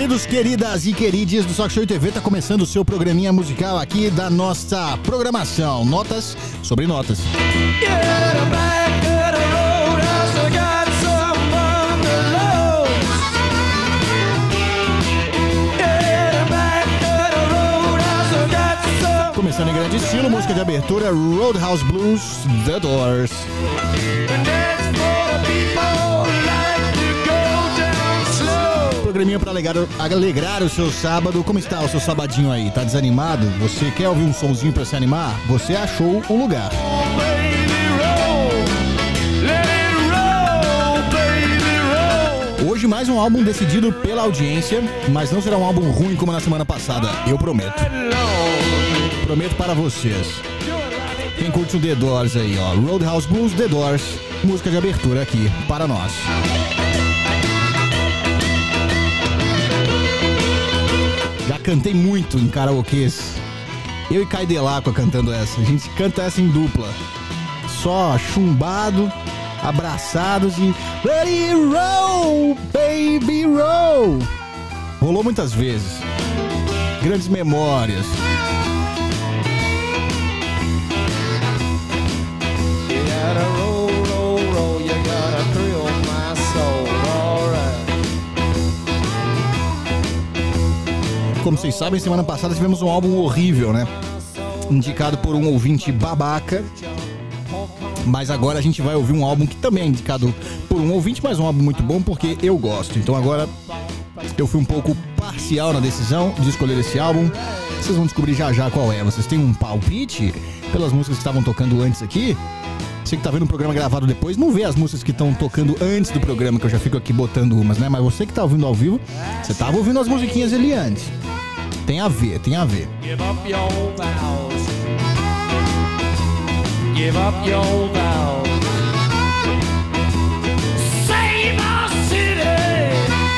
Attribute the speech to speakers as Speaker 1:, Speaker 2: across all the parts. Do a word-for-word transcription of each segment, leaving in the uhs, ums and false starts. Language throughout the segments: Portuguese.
Speaker 1: Queridos, queridas e querides do Sock Show T V, tá começando o seu programinha musical aqui da nossa programação. Notas sobre notas. Começando em grande estilo, música de abertura, Roadhouse Blues, The Doors. Programinha pra alegrar, alegrar o seu sábado. Como está o seu sabadinho aí? Tá desanimado? Você quer ouvir um sonzinho pra se animar? Você achou o lugar. Hoje mais um álbum decidido pela audiência, mas não será um álbum ruim como na semana passada, eu prometo. Prometo para vocês. Quem curte o The Doors aí, ó, Roadhouse Blues, The Doors, música de abertura aqui para nós. Já cantei muito em karaokês. Eu e Caio Delacqua cantando essa. A gente canta essa em dupla. Só chumbado, abraçados e let it roll, baby roll. Rolou muitas vezes. Grandes memórias. You gotta roll, roll, roll. You gotta thrill my soul. Como vocês sabem, semana passada tivemos um álbum horrível, né? Indicado por um ouvinte babaca. Mas agora a gente vai ouvir um álbum que também é indicado por um ouvinte, mas um álbum muito bom porque eu gosto. Então agora eu fui um pouco parcial na decisão de escolher esse álbum. Vocês vão descobrir já já qual é. Vocês têm um palpite pelas músicas que estavam tocando antes aqui? Você que tá vendo um programa gravado depois, não vê as músicas que estão tocando antes do programa, que eu já fico aqui botando umas, né? Mas você que tá ouvindo ao vivo, você tava ouvindo as musiquinhas ali antes. Tem a ver, tem a ver. Give up your vows. Give up your vows. Save our city.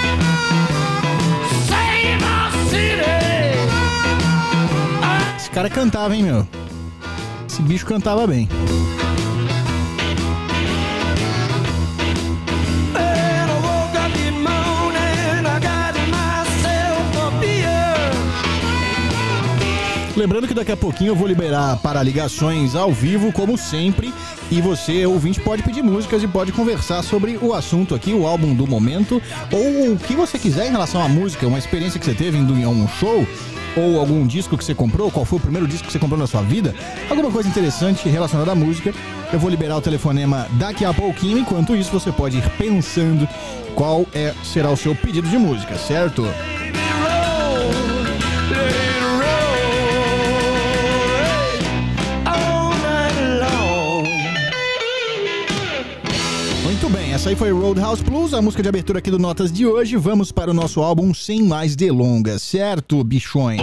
Speaker 1: Save our city. Esse cara cantava, hein, meu? Esse bicho cantava bem. Lembrando que daqui a pouquinho eu vou liberar para ligações ao vivo, como sempre, e você, ouvinte, pode pedir músicas e pode conversar sobre o assunto aqui, o álbum do momento, ou o que você quiser em relação à música, uma experiência que você teve em um show, ou algum disco que você comprou, qual foi o primeiro disco que você comprou na sua vida, alguma coisa interessante relacionada à música. Eu vou liberar o telefonema daqui a pouquinho, enquanto isso você pode ir pensando qual é, será o seu pedido de música, certo? Muito bem, essa aí foi Roadhouse Blues, a música de abertura aqui do Notas de hoje. Vamos para o nosso álbum sem mais delongas, certo, bichões?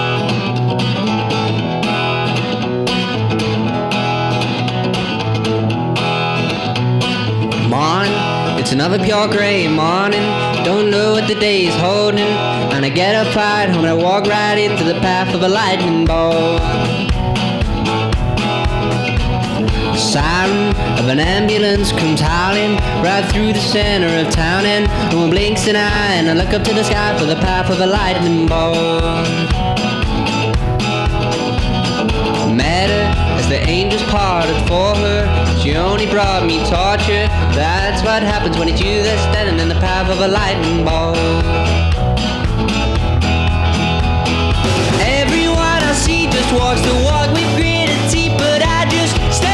Speaker 2: Morning, it's another pure gray morning. Don't know what the day is holding. And I get up right home and I walk right into the path of a lightning bolt. Siren of an ambulance comes howling right through the center of town, and no one blinks an eye, and I look up to the sky for the path of a lightning bolt. Met her as the angels parted for her. She only brought me torture. That's what happens when it's you that's standing in the path of a lightning bolt. Everyone I see just walks the walk with gritted teeth, but I just stand.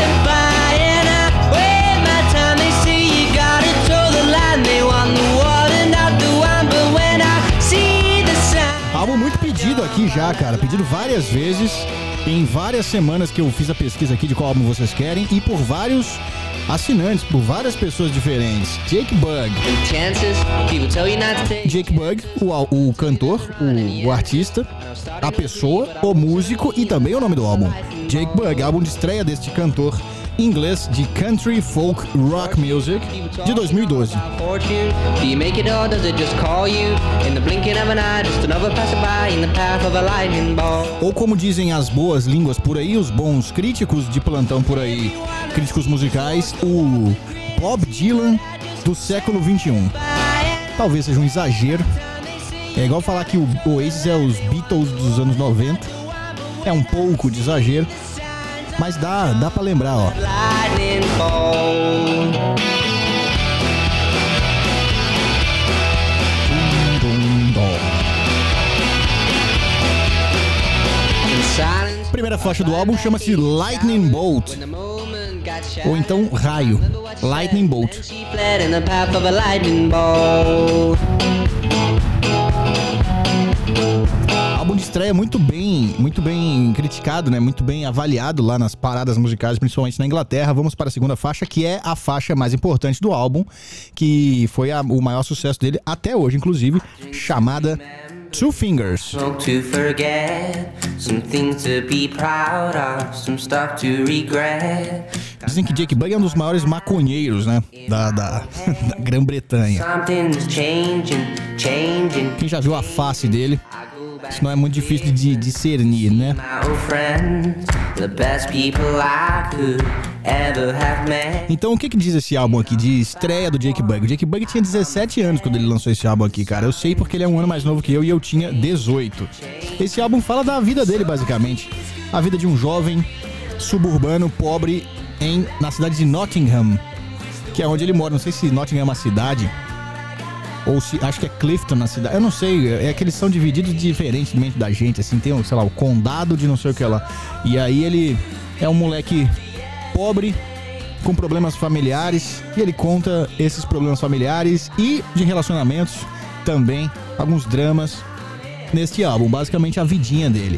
Speaker 1: Álbum muito pedido aqui já, cara. Pedido várias vezes, em várias semanas que eu fiz a pesquisa aqui de qual álbum vocês querem, e por vários assinantes, por várias pessoas diferentes. Jake Bugg. Jake Bugg, o, o cantor, o, o artista, a pessoa, o músico e também o nome do álbum. Jake Bugg, álbum de estreia deste cantor inglês de country folk rock music de dois mil e doze. Ou como dizem as boas línguas por aí, os bons críticos de plantão por aí, críticos musicais, o Bob Dylan do século vinte e um. Talvez seja um exagero, É igual falar que o Oasis é os Beatles dos anos noventa. É um pouco de exagero, mas dá, dá pra lembrar, ó. Primeira faixa do álbum chama-se Lightning Bolt, ou então Raio, Lightning Bolt. Álbum de estreia muito bem, muito bem criticado, né? Muito bem avaliado lá nas paradas musicais, principalmente na Inglaterra. Vamos para a segunda faixa, que é a faixa mais importante do álbum, que foi a, o maior sucesso dele até hoje, inclusive, chamada Two Fingers. To forget, some things to be proud of, some stuff to regret. Dizem que Jake Bugg é um dos maiores maconheiros, né, da, da, da Grã-Bretanha. Quem já viu a face dele, isso não é muito difícil de discernir, né? Então o que que diz esse álbum aqui de estreia do Jake Bugg? O Jake Bugg tinha dezessete anos quando ele lançou esse álbum aqui, cara. Eu sei porque ele é um ano mais novo que eu e eu tinha dezoito. Esse álbum fala da vida dele, basicamente. A vida de um jovem suburbano, pobre, em, na cidade de Nottingham, que é onde ele mora. Não sei se Nottingham é uma cidade, ou se, acho que é Clifton na cidade. Eu não sei, é que eles são divididos diferentemente da gente, assim. Tem, sei lá, o condado de não sei o que lá. E aí ele é um moleque pobre, com problemas familiares, e ele conta esses problemas familiares e de relacionamentos também, alguns dramas neste álbum, basicamente a vidinha dele.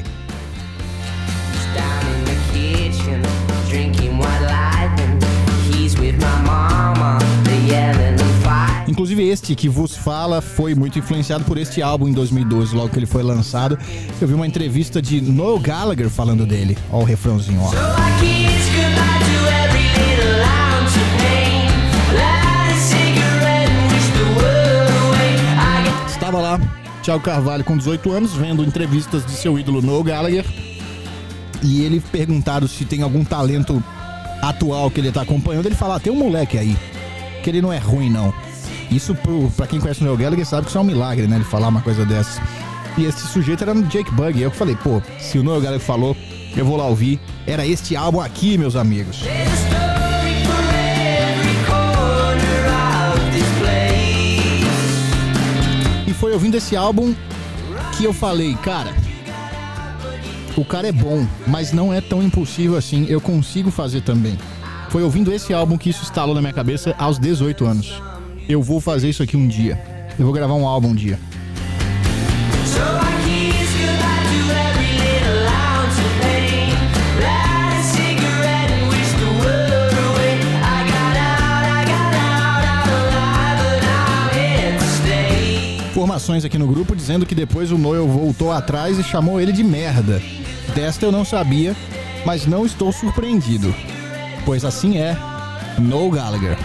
Speaker 1: Inclusive este que vos fala foi muito influenciado por este álbum em dois mil e doze, logo que ele foi lançado. Eu vi uma entrevista de Noel Gallagher falando dele. Ó o refrãozinho, ó. Estava lá, Thiago Carvalho com dezoito anos, vendo entrevistas de seu ídolo Noel Gallagher. E ele perguntado se tem algum talento atual que ele tá acompanhando. Ele fala, ah, tem um moleque aí, que ele não é ruim não. Isso pro, pra quem conhece o Noel Gallagher sabe que isso é um milagre, né? Ele falar uma coisa dessas. E esse sujeito era no Jake Bugg. E eu falei, pô, se o Noel Gallagher falou, eu vou lá ouvir. Era este álbum aqui, meus amigos. E foi ouvindo esse álbum que eu falei, cara, o cara é bom, mas não é tão impossível assim, eu consigo fazer também. Foi ouvindo esse álbum que isso instalou na minha cabeça aos dezoito anos. Eu vou fazer isso aqui um dia. Eu vou gravar um álbum um dia. Informações aqui no grupo dizendo que depois o Noel voltou atrás e chamou ele de merda. Desta eu não sabia, mas não estou surpreendido, pois assim é Noel Gallagher.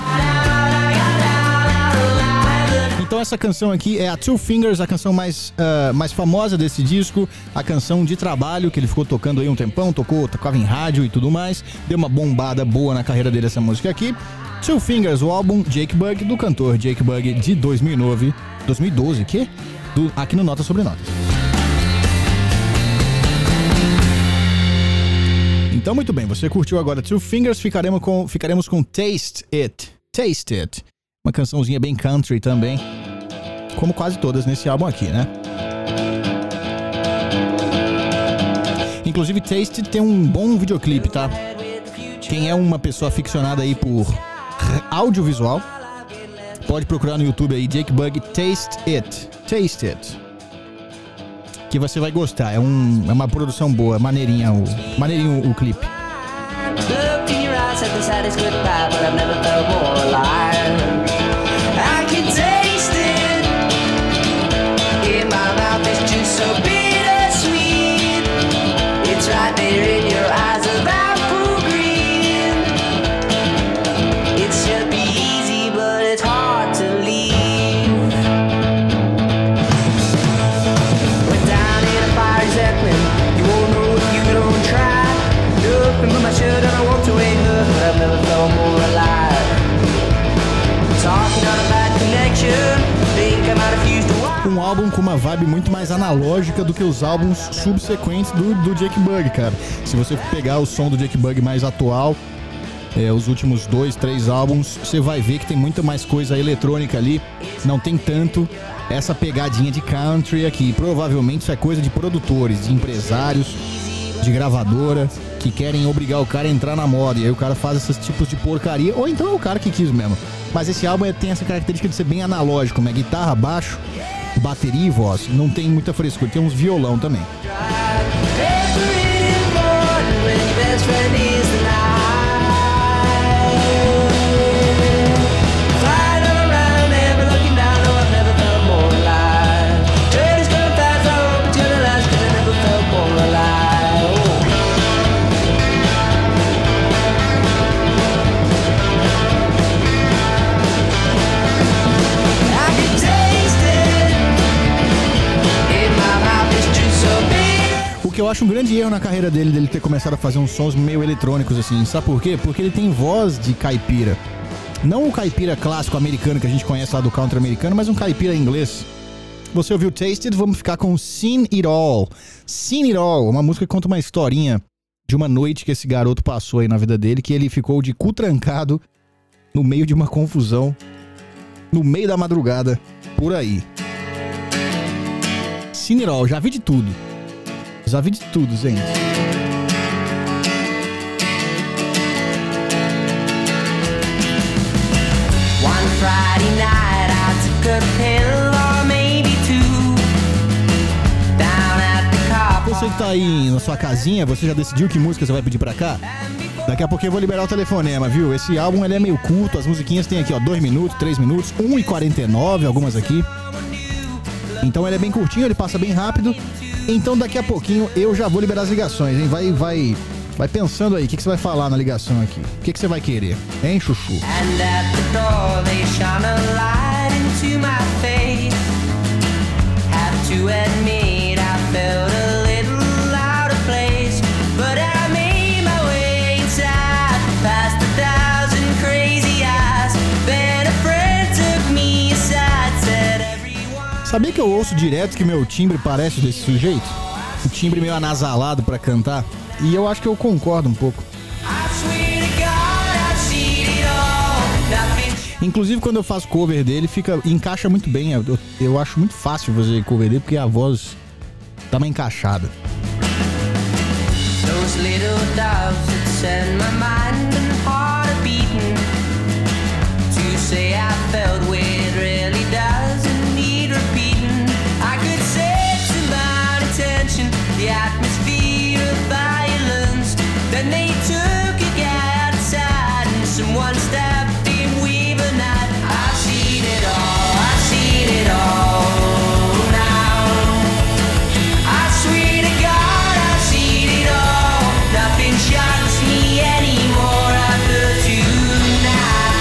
Speaker 1: Então essa canção aqui é a Two Fingers, a canção mais, uh, mais famosa desse disco, a canção de trabalho que ele ficou tocando aí um tempão, tocou, tocava em rádio e tudo mais, deu uma bombada boa na carreira dele essa música aqui. Two Fingers, o álbum Jake Bugg, do cantor Jake Bugg de dois mil e nove, dois mil e doze, que? Do, aqui no Nota Sobre Notas. Então muito bem, você curtiu agora Two Fingers, ficaremos com, ficaremos com Taste It, Taste It. Uma cançãozinha bem country também, como quase todas nesse álbum aqui, né? Inclusive, Taste tem um bom videoclipe, tá? Quem é uma pessoa aficionada aí por audiovisual, pode procurar no YouTube aí, Jake Bugg, Taste It, Taste It, que você vai gostar, é, um, é uma produção boa, maneirinha o, maneirinho o, o clipe. Looked in your eyes at the saddest goodbye, but I've never felt more alive. I can taste it in my mouth, it's just so bittersweet. It's right there in your eyes of apple green. It should be easy, but it's hard to leave. Went down in a fire Zeppelin, you won't know if you don't try. Nothing but my shirt and I walked away, but I've never felt more alive. um álbum com uma vibe muito mais analógica do que os álbuns subsequentes do, do Jake Bugg, cara. Se você pegar o som do Jake Bugg mais atual, é, os últimos dois, três álbuns, você vai ver que tem muita mais coisa eletrônica ali. Não tem tanto essa pegadinha de country aqui. Provavelmente isso é coisa de produtores, de empresários, de gravadora, que querem obrigar o cara a entrar na moda. E aí o cara faz esses tipos de porcaria, ou então é o cara que quis mesmo. Mas esse álbum é, tem essa característica de ser bem analógico, né? Guitarra, baixo, bateria e voz. Não tem muita frescura, tem uns violão também. O que eu acho um grande erro na carreira dele, dele ter começado a fazer uns sons meio eletrônicos assim, sabe por quê? Porque ele tem voz de caipira. Não o caipira clássico americano que a gente conhece lá do country americano, mas um caipira inglês. Você ouviu Tasted? Vamos ficar com Seen It All. Seen It All, uma música que conta uma historinha de uma noite que esse garoto passou aí na vida dele, que ele ficou de cu trancado no meio de uma confusão, no meio da madrugada, por aí. Seen It All, já vi de tudo. Já vi de tudo, gente. One Friday night I took a pill or maybe two down at the car. Você que tá aí na sua casinha, você já decidiu que música você vai pedir pra cá? Daqui a pouquinho eu vou liberar o telefonema, viu? Esse álbum ele é meio curto, as musiquinhas tem aqui, ó, dois minutos, três minutos, um e quarenta e nove, algumas aqui. Então ele é bem curtinho, ele passa bem rápido. Então daqui a pouquinho eu já vou liberar as ligações, hein? Vai, vai, vai pensando aí, o que, que você vai falar na ligação aqui? O que, que você vai querer, hein, chuchu? And at the door they shone a light into my face. Have to admit I felt a little out of place, but I made my way inside, past a thousand crazy eyes. Then a friend took me aside, said everyone. Sabia que eu ouço direto que meu timbre parece desse sujeito? Um timbre meio anasalado pra cantar. E eu acho que eu concordo um pouco. Inclusive quando eu faço cover dele, fica, encaixa muito bem. Eu, eu acho muito fácil fazer cover dele porque a voz tá mais encaixada. Those little doves that send my mind and heart a beating. To say I felt way it really doesn't need repeating. I could sense about attention, the atmosphere of violence. Then they took a guy outside and someone stabbed him with a knife. I've seen it all, I've seen it all now. I swear to God, I've seen it all. Nothing shocks me anymore after tonight.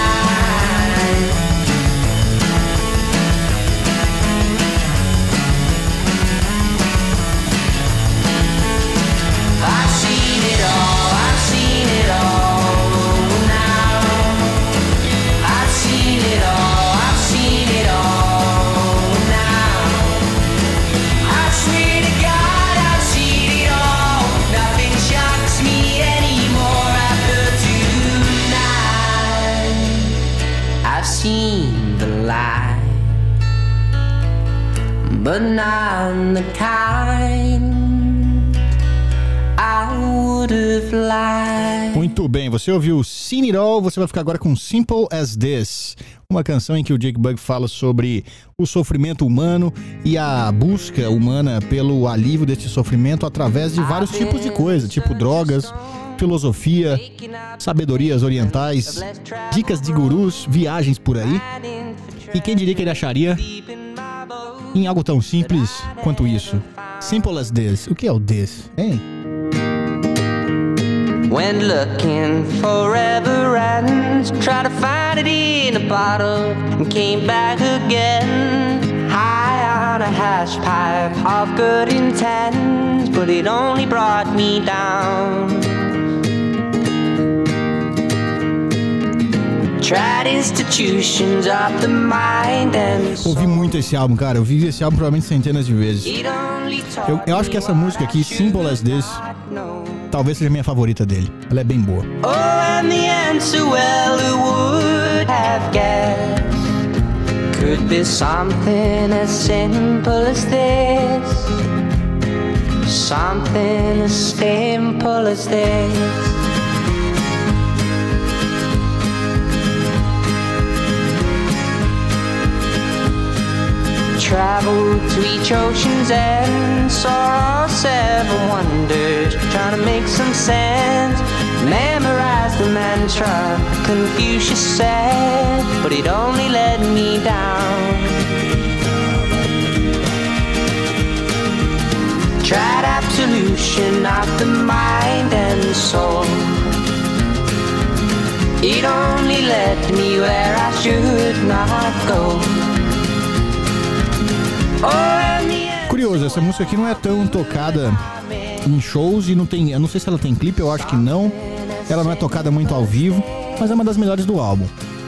Speaker 1: I've seen it all, I've seen it all now. I've seen it all, I've seen it all now. I swear to God, I've seen it all. Nothing shocks me anymore after tonight. I've seen the light, but not the kind I would have liked. Muito bem, você ouviu Seen It All, você vai ficar agora com Simple As This, uma canção em que o Jake Bugg fala sobre o sofrimento humano e a busca humana pelo alívio desse sofrimento através de vários tipos de coisas, tipo drogas, filosofia, sabedorias orientais, dicas de gurus, viagens por aí. E quem diria que ele acharia em algo tão simples quanto isso? Simple As This. O que é o this, hein? When looking forever ends, try to find it in a bottle and came back again. High on a hash pipe of good intent, but it only brought me down.
Speaker 2: Tried institutions of the mind and soul.
Speaker 1: Ouvi muito esse álbum, cara. Eu vi esse álbum provavelmente centenas de vezes. Eu, eu acho que essa música aqui, Simple as This, talvez seja a minha favorita dele. Ela é bem boa.
Speaker 2: Oh, and the answer, well, who would have guessed? Could be something as simple as this. Something as simple as this. Traveled to each ocean's end, saw all seven wonders, trying to make some sense. Memorized the mantra Confucius said, but it only let me down. Tried absolution of the mind and soul. It only led me where I should not go.
Speaker 1: Curioso, essa música aqui não é tão tocada em shows e não tem, eu não sei se ela tem clipe, eu acho que não. Ela não é tocada muito ao vivo, mas é uma das melhores do álbum.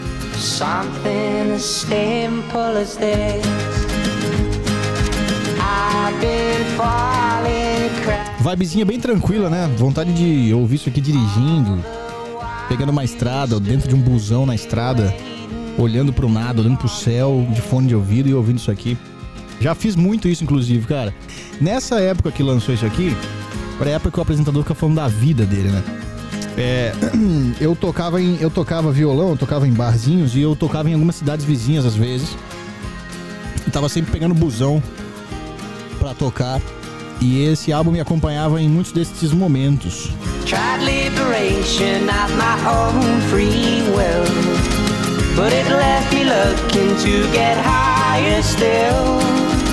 Speaker 1: Vibezinha bem tranquila, né? Vontade de ouvir isso aqui dirigindo, pegando uma estrada, ou dentro de um busão na estrada, olhando pro nada, olhando pro céu, de fone de ouvido e ouvindo isso aqui. Já fiz muito isso, inclusive, cara. Nessa época que lançou isso aqui, foi a época que o apresentador fica falando da vida dele, né? É, eu tocava em, eu tocava violão, eu tocava em barzinhos e eu tocava em algumas cidades vizinhas às vezes. E tava sempre pegando busão pra tocar. E esse álbum me acompanhava em muitos desses momentos. Tried liberation of my own free will, but it left me looking to get higher still.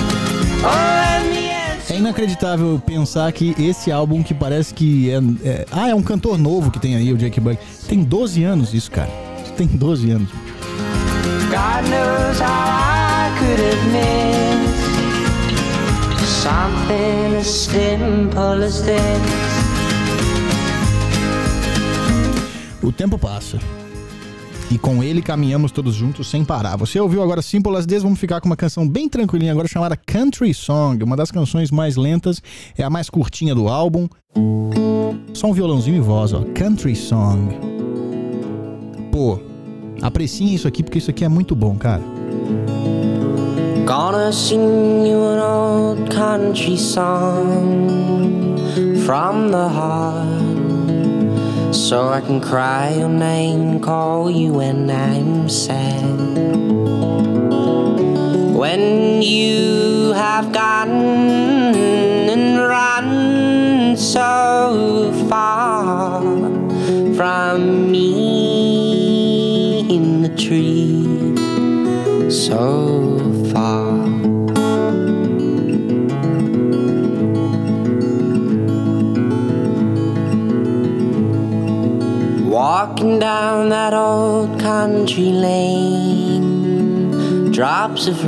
Speaker 1: É inacreditável pensar que esse álbum que parece que é, é... Ah, é um cantor novo que tem aí, o Jake Bugg. Tem doze anos isso, cara. Tem doze anos. God knows how I could have missed something as simple as this. O tempo passa. E com ele caminhamos todos juntos sem parar. Você ouviu agora Simple as This, vamos ficar com uma canção bem tranquilinha agora chamada Country Song. Uma das canções mais lentas, é a mais curtinha do álbum. Só um violãozinho e voz, ó. Country Song. Pô, apreciem isso aqui porque isso aqui é muito bom, cara.
Speaker 2: Gonna sing you an old country song from the heart, so I can cry your name, call you when I'm sad. When you have gone and run so far from me in the trees, so far. Walking down that old country lane, drops of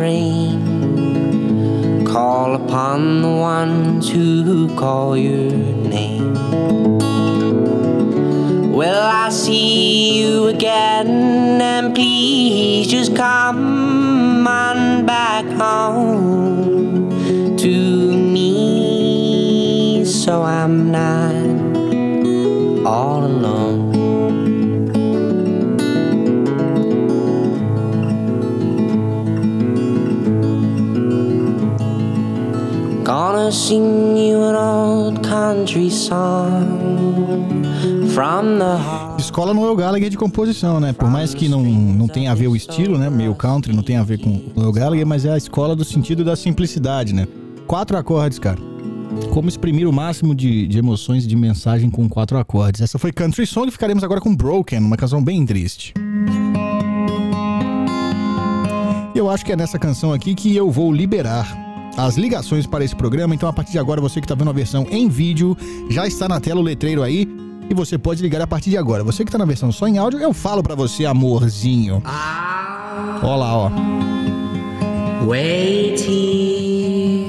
Speaker 2: rain call upon the ones who call your name. Will I see you again? And please just come on back home to me, so I'm not all alone. Gonna sing you an old country song from the heart.
Speaker 1: Escola Noel Gallagher de composição, né? Por mais que não, não tenha a ver o estilo, né? Meio country, não tem a ver com Noel Gallagher, mas é a escola do sentido da simplicidade, né? Quatro acordes, cara. Como exprimir o máximo de, de emoções e de mensagem com quatro acordes. Essa foi Country Song e ficaremos agora com Broken, uma canção bem triste. Eu acho que é nessa canção aqui que eu vou liberar as ligações para esse programa. Então a partir de agora, você que está vendo a versão em vídeo, já está na tela o letreiro aí e você pode ligar a partir de agora. Você que está na versão só em áudio, eu falo para você, amorzinho. Olha lá, ó.
Speaker 2: Waiting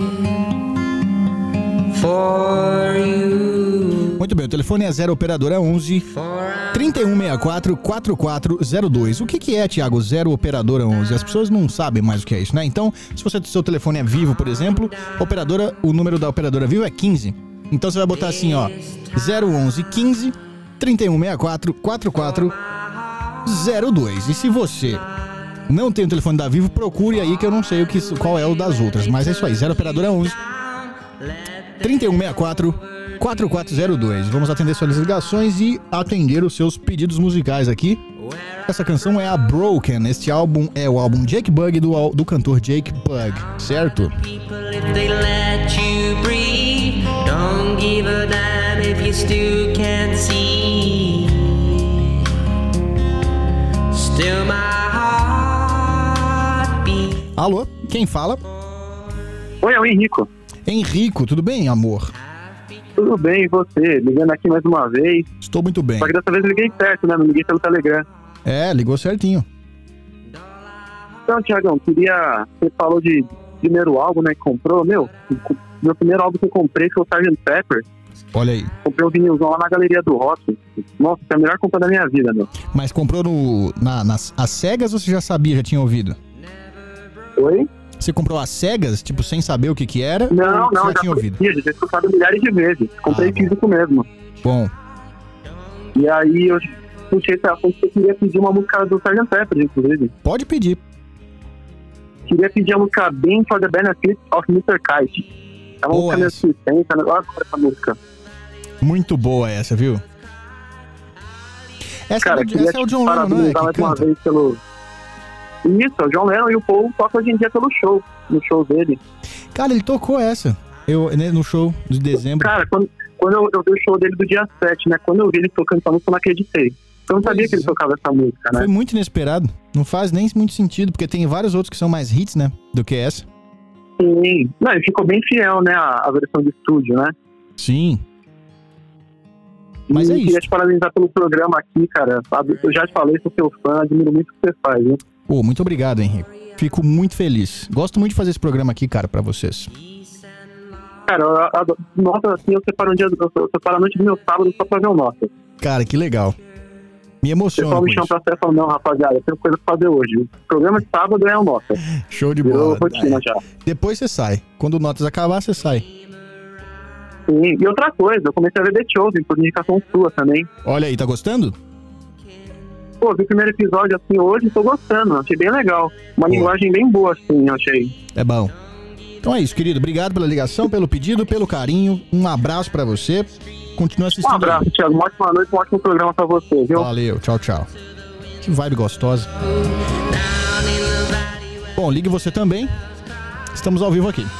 Speaker 2: for you.
Speaker 1: Muito bem, o telefone é zero operadora onze trinta e um sessenta e quatro, quarenta e quatro zero dois. O que que é, Thiago, zero operadora onze? As pessoas não sabem mais o que é isso, né? Então, se você, seu telefone é Vivo, por exemplo, operadora, o número da operadora Vivo é quinze. Então você vai botar assim, ó, zero onze quinze, trinta e um sessenta e quatro, quarenta e quatro zero dois. E se você não tem o telefone da Vivo, procure aí que eu não sei o que, qual é o das outras. Mas é isso aí, zero operadora onze, trinta e um sessenta e quatro, quarenta e quatro zero dois. Vamos atender suas ligações e atender os seus pedidos musicais aqui. Essa canção é a Broken. Este álbum é o álbum Jake Bugg do, do cantor Jake Bugg, certo? Alô, quem fala?
Speaker 3: Oi, é o Henrico.
Speaker 1: Henrico, tudo bem, amor?
Speaker 3: Tudo bem, e você? Ligando aqui mais uma vez.
Speaker 1: Estou muito bem.
Speaker 3: Só que dessa vez eu liguei certo, né? Não liguei pelo Telegram.
Speaker 1: É, ligou certinho.
Speaker 3: Então, Thiagão, queria... Você falou de primeiro álbum, né, que comprou. Meu, meu primeiro álbum que eu comprei foi o sergeant Pepper.
Speaker 1: Olha aí.
Speaker 3: Comprei um vinilzão lá na Galeria do Rock. Nossa, é a melhor compra da minha vida, meu.
Speaker 1: Mas comprou no, na, nas as cegas ou você já sabia, já tinha ouvido?
Speaker 3: Oi?
Speaker 1: Você comprou as cegas, tipo, sem saber o que que era?
Speaker 3: Não, não,
Speaker 1: já,
Speaker 3: já
Speaker 1: tinha ouvido?
Speaker 3: Já tinha escutado milhares de vezes. Comprei
Speaker 1: ah,
Speaker 3: físico mesmo.
Speaker 1: Bom.
Speaker 3: E aí eu puxei esse assunto que eu queria pedir uma música do sergeant Pepper, inclusive.
Speaker 1: Pode pedir.
Speaker 3: Queria pedir a música Being for the Benefit of mister Kite. É uma
Speaker 1: Boa
Speaker 3: música meio assistência, né? Eu adoro essa música.
Speaker 1: Muito boa essa, viu? Essa,
Speaker 3: Cara,
Speaker 1: é, essa é o John Lennon, não é?
Speaker 3: mais
Speaker 1: Que
Speaker 3: uma
Speaker 1: canta.
Speaker 3: vez pelo... Isso, é o John Lennon, e o Paul toca hoje em dia pelo show, no show dele.
Speaker 1: Cara, ele tocou essa eu, né, no show de dezembro.
Speaker 3: Cara, quando, quando eu, eu vi o show dele do dia sete, né? Quando eu vi ele tocando essa música, eu não acreditei. Eu não
Speaker 1: Pois
Speaker 3: sabia que ele
Speaker 1: é.
Speaker 3: tocava essa música, né?
Speaker 1: Foi muito inesperado. Não faz nem muito sentido, porque tem vários outros que são mais hits, né? Do que essa.
Speaker 3: Sim. Não, ele ficou bem fiel, né? A, a versão de estúdio, né?
Speaker 1: Sim. Mas
Speaker 3: e
Speaker 1: é
Speaker 3: queria
Speaker 1: isso.
Speaker 3: te parabenizar pelo programa aqui, cara. Sabe? Eu já te falei, sou seu fã, admiro muito o que você faz, viu?
Speaker 1: Pô, muito obrigado, Henrique. Fico muito feliz. Gosto muito de fazer esse programa aqui, cara, pra vocês.
Speaker 3: Cara, eu, eu, nota assim, eu separo um dia, eu, eu separo a noite do meu sábado só pra ver o Nota.
Speaker 1: Cara, que legal. Me
Speaker 3: O
Speaker 1: emociona
Speaker 3: pessoal
Speaker 1: com
Speaker 3: me chama
Speaker 1: isso.
Speaker 3: pra festa e fala, não, rapaziada, eu tenho coisa pra fazer hoje. O programa de sábado é o Nota.
Speaker 1: Show de
Speaker 3: Virou
Speaker 1: bola.
Speaker 3: rotina já.
Speaker 1: Depois você sai. Quando o Notas acabar, você sai.
Speaker 3: Sim, e outra coisa, eu comecei a ver The Chosen por indicação sua também.
Speaker 1: Olha aí, tá gostando?
Speaker 3: Pô, vi o primeiro episódio assim hoje e tô gostando, achei bem legal. Uma
Speaker 1: Pô.
Speaker 3: linguagem bem boa, assim, eu achei.
Speaker 1: É bom. Então é isso, querido. Obrigado pela ligação, pelo pedido, pelo carinho. Um abraço pra você. Continua assistindo.
Speaker 3: Um abraço, Thiago. Uma ótima noite, um ótimo programa pra você, viu?
Speaker 1: Valeu, tchau, tchau. Que vibe gostosa. Bom, ligue você também. Estamos ao vivo aqui.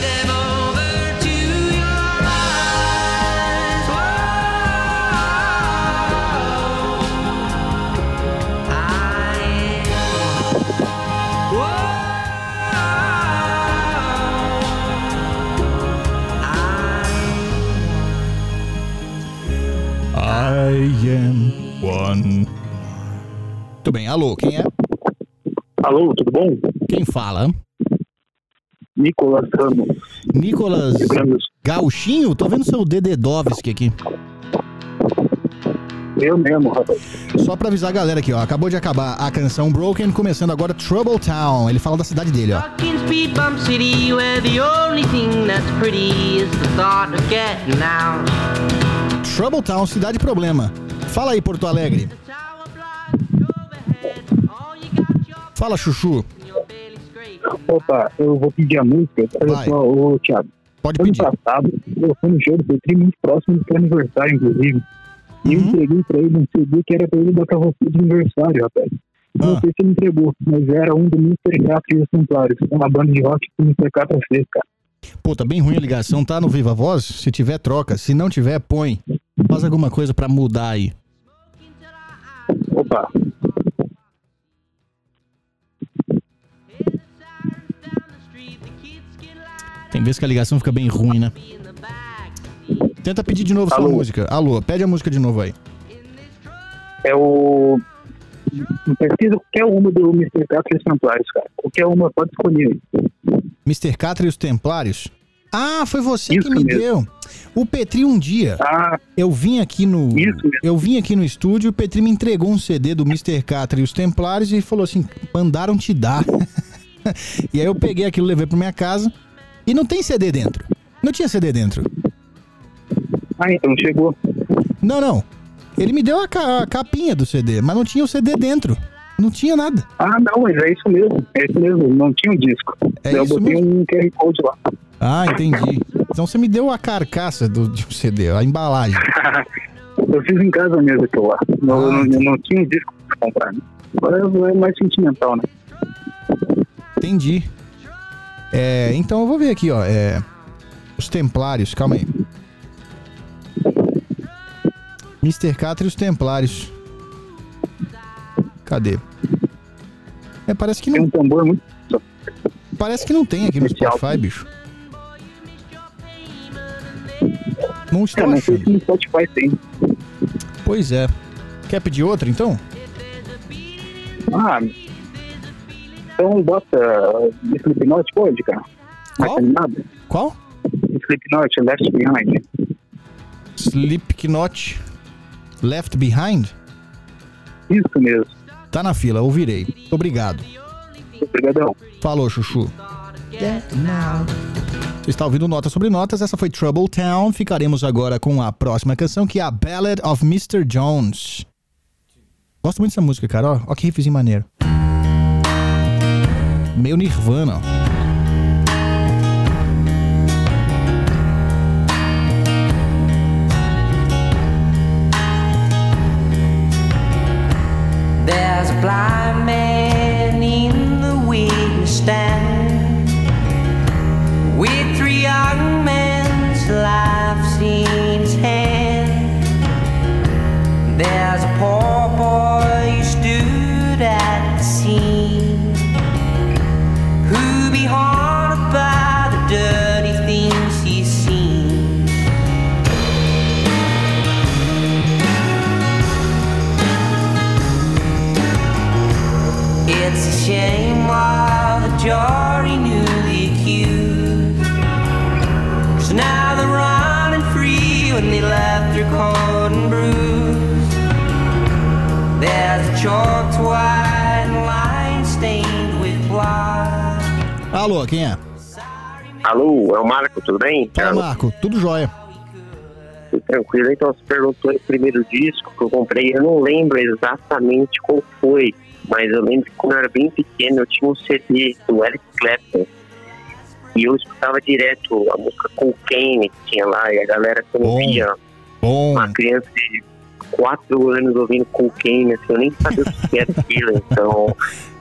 Speaker 1: I am one. Muito bem, alô, quem é?
Speaker 3: Alô, tudo bom?
Speaker 1: Quem fala?
Speaker 3: Nicolas Ramos.
Speaker 1: Nicolas Gauchinho? Tô vendo seu Dededovski aqui.
Speaker 3: Eu mesmo, rapaz.
Speaker 1: Só pra avisar a galera aqui, ó. Acabou de acabar a canção Broken, começando agora Trouble Town. Ele fala da cidade dele, ó.
Speaker 2: Rockin' Speed Bump City, where the only thing that's pretty is the thought of getting out.
Speaker 1: Trouble Town, cidade problema. Fala aí, Porto Alegre. Fala, Chuchu.
Speaker 3: Opa, eu vou pedir a música. Olha
Speaker 1: Vai.
Speaker 3: só, ô Thiago.
Speaker 1: Pode
Speaker 3: Ano
Speaker 1: pedir.
Speaker 3: passado, eu fui no show do Petri muito próximo do seu aniversário, inclusive. E eu
Speaker 1: Uhum.
Speaker 3: entreguei pra ele um C D que era pra ele dar pra você de aniversário, rapaz. Não
Speaker 1: Ah.
Speaker 3: sei se ele entregou, mas era um do mister Catra e os Templários. Uma banda de rock que o mister Catra fez, cara.
Speaker 1: Pô, tá bem ruim a ligação, tá no Viva Voz? Se tiver, troca. Se não tiver, põe. Faz alguma coisa pra mudar aí.
Speaker 3: Opa.
Speaker 1: Tem vezes que a ligação fica bem ruim, né? Tenta pedir de novo sua
Speaker 3: Alô?
Speaker 1: música. Alô, pede a música de novo aí.
Speaker 3: É o... Pesquisa qualquer uma do mister Catra e os Templários, cara. Qualquer uma pode escolher aí.
Speaker 1: mister Catra e os Templários? Ah, foi você
Speaker 3: Isso
Speaker 1: que me
Speaker 3: mesmo.
Speaker 1: deu. O Petri um dia,
Speaker 3: Ah,
Speaker 1: eu vim aqui no
Speaker 3: Isso mesmo.
Speaker 1: eu vim aqui no estúdio, o Petri me entregou um C D do mister Catra e os Templários e falou assim, mandaram te dar. E aí eu peguei aquilo, levei pra minha casa e não tem C D dentro. Não tinha C D dentro.
Speaker 3: ah, então chegou.
Speaker 1: Não, não. Ele me deu a, ca- a capinha do C D, mas não tinha o C D dentro. Não tinha nada.
Speaker 3: Ah, não, mas é isso mesmo. É isso mesmo, não tinha um disco.
Speaker 1: É
Speaker 3: eu
Speaker 1: isso
Speaker 3: botei
Speaker 1: mesmo?
Speaker 3: um Q R Code lá.
Speaker 1: Ah, entendi. Então você me deu a carcaça do, do C D, a embalagem.
Speaker 3: Eu fiz em casa mesmo aquilo lá. Não,
Speaker 1: Ah,
Speaker 3: não,
Speaker 1: entendi.
Speaker 3: não tinha um disco pra comprar. Né? Agora é mais sentimental, né?
Speaker 1: Entendi. É, então eu vou ver aqui, ó. É, os Templários, calma aí. mister Catra e os Templários. Cadê? É, parece que
Speaker 3: Tem
Speaker 1: não,
Speaker 3: um tambor muito.
Speaker 1: parece que não tem aqui no
Speaker 3: especial.
Speaker 1: Spotify, bicho. Não
Speaker 3: Eu
Speaker 1: estou
Speaker 3: não sei
Speaker 1: achando.
Speaker 3: se no Spotify tem.
Speaker 1: Pois é. Quer pedir outra, então?
Speaker 3: Ah, então bota Slipknot, pode, cara? Mais
Speaker 1: Qual?
Speaker 3: animado?
Speaker 1: Qual?
Speaker 3: Slipknot, Left Behind.
Speaker 1: Slipknot Left Behind?
Speaker 3: Isso mesmo.
Speaker 1: Tá na fila, ouvirei. Obrigado.
Speaker 3: Obrigadão.
Speaker 1: Falou, Chuchu. Você está ouvindo Notas sobre Notas, essa foi Trouble Town. Ficaremos agora com a próxima canção, que é a Ballad of mister Jones. Gosto muito dessa música, cara. Ó, ó que riffzinho maneiro. Meio Nirvana, ó.
Speaker 2: There's a blind man in the witness stand with three young men's lives in his hand. There's a poor boy who stood at the scene, who be haunted by the dirty things he's seen. It's a shame while the jury knew the accused, 'cause now they're running free when they left her cold and bruised. There's a chalked white line stained with blood.
Speaker 1: Alô, quem é?
Speaker 4: Alô, é o Marco, tudo bem?
Speaker 1: Fala, Marco. Tudo jóia.
Speaker 4: Tudo tranquilo. Então, você perguntou o primeiro disco que eu comprei. Eu não lembro exatamente qual foi, mas eu lembro que quando eu era bem pequeno eu tinha um C D do Eric Clapton e eu escutava direto a música Cocaine que tinha lá, e a galera que eu não
Speaker 1: Bom.
Speaker 4: via
Speaker 1: Bom.
Speaker 4: uma criança de quatro anos ouvindo Cocaine, assim, eu nem sabia o que era aquilo, então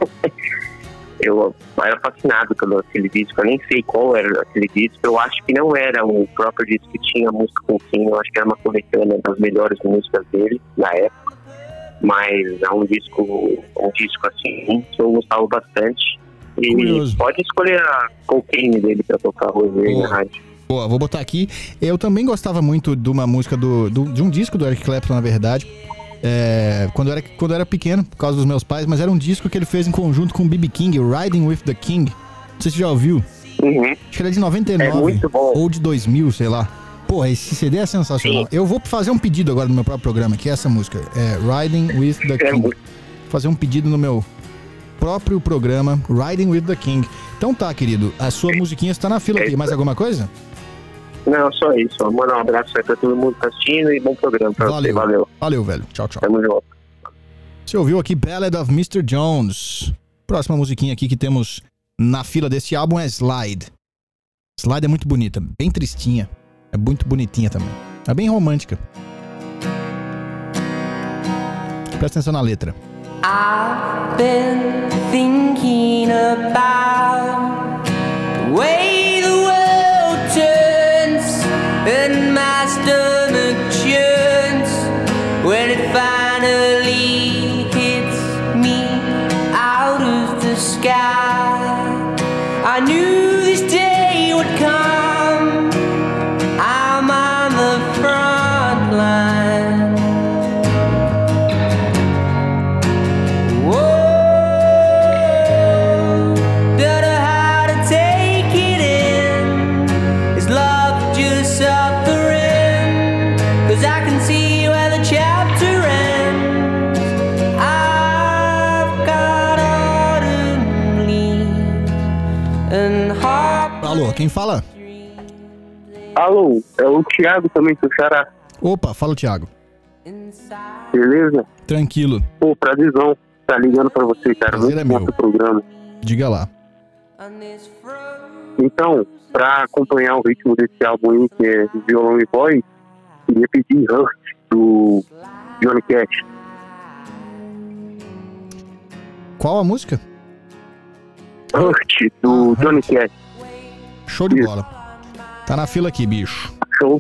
Speaker 4: eu era fascinado pelo aquele disco. Eu nem sei qual era aquele disco, eu acho que não era o próprio disco que tinha a música Cocaine, eu acho que era uma coletânea das melhores músicas dele na época. Mas é um disco, um disco assim, que eu gostava bastante. E
Speaker 1: Curioso.
Speaker 4: pode escolher a Cocaine dele pra tocar hoje aí na
Speaker 1: Boa.
Speaker 4: rádio.
Speaker 1: Boa, vou botar aqui. Eu também gostava muito de uma música do, do- de um disco do Eric Clapton, na verdade. É, quando, eu era, quando eu era pequeno, por causa dos meus pais, mas era um disco que ele fez em conjunto com o B B King, Riding with the King. Não sei se você já ouviu.
Speaker 4: Uhum.
Speaker 1: Acho que ele é de noventa e nove.
Speaker 4: É muito bom.
Speaker 1: Ou de dois mil, sei lá. Porra, esse C D é sensacional.
Speaker 4: Sim.
Speaker 1: Eu vou fazer um pedido agora no meu próprio programa, que é essa música. É Riding with the
Speaker 4: É
Speaker 1: King.
Speaker 4: muito-
Speaker 1: Fazer um pedido no meu próprio programa, Riding with the King. Então tá, querido. A sua musiquinha está na fila aqui. Mais alguma coisa?
Speaker 4: Não, só isso. Ó. Manda um abraço aí pra todo mundo que tá assistindo e bom programa pra você. Valeu.
Speaker 1: Valeu, velho. Tchau, tchau.
Speaker 4: Tamo junto.
Speaker 1: Você ouviu aqui Ballad of mister Jones. Próxima musiquinha aqui que temos na fila desse álbum é Slide. Slide é muito bonita, bem tristinha. É muito bonitinha também. É bem romântica. Presta atenção na letra.
Speaker 2: I've been thinking about the way the world turns and my stomach churns when it finally hits me out of the sky. I knew this day would come. I'm on the front line. Whoa, don't know how to take it in. As
Speaker 1: Alô, quem fala?
Speaker 3: Alô, é o Thiago também, seu xará.
Speaker 1: Opa, fala o Thiago.
Speaker 3: Beleza?
Speaker 1: Tranquilo.
Speaker 3: Pô, prazerzão. Tá ligando pra você, cara.
Speaker 1: Prazer
Speaker 3: Muito
Speaker 1: é
Speaker 3: bom
Speaker 1: meu.
Speaker 3: seu programa.
Speaker 1: Diga lá.
Speaker 3: Então, pra acompanhar o ritmo desse álbum aí, que é violão e voz, queria pedir Hurt, do Johnny Cash.
Speaker 1: Qual a música?
Speaker 3: Hurt, do
Speaker 1: Ah,
Speaker 3: Johnny
Speaker 1: Hurt.
Speaker 3: Cash.
Speaker 1: Show de
Speaker 3: Isso.
Speaker 1: bola. Tá na fila aqui, bicho.
Speaker 3: Show.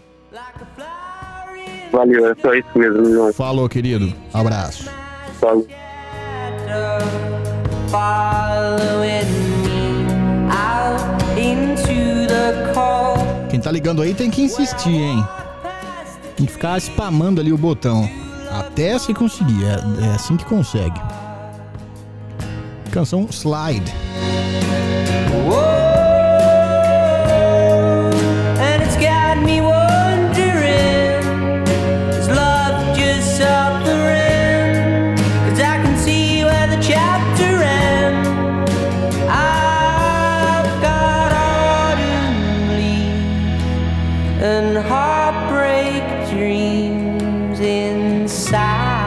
Speaker 3: Valeu, é só isso mesmo, João.
Speaker 1: Falou, querido. Abraço.
Speaker 3: Falou.
Speaker 2: Following me out into the cold.
Speaker 1: Quem tá ligando aí tem que insistir, hein? Tem que ficar spamando ali o botão. Até se conseguir. É, é assim que consegue. Canção Slide.
Speaker 2: And it's got me wondering, is love just suffering? 'Cause I can see where the chapter ends. I've got autumn leaves and heartbreak dreams inside,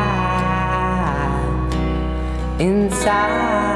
Speaker 2: inside.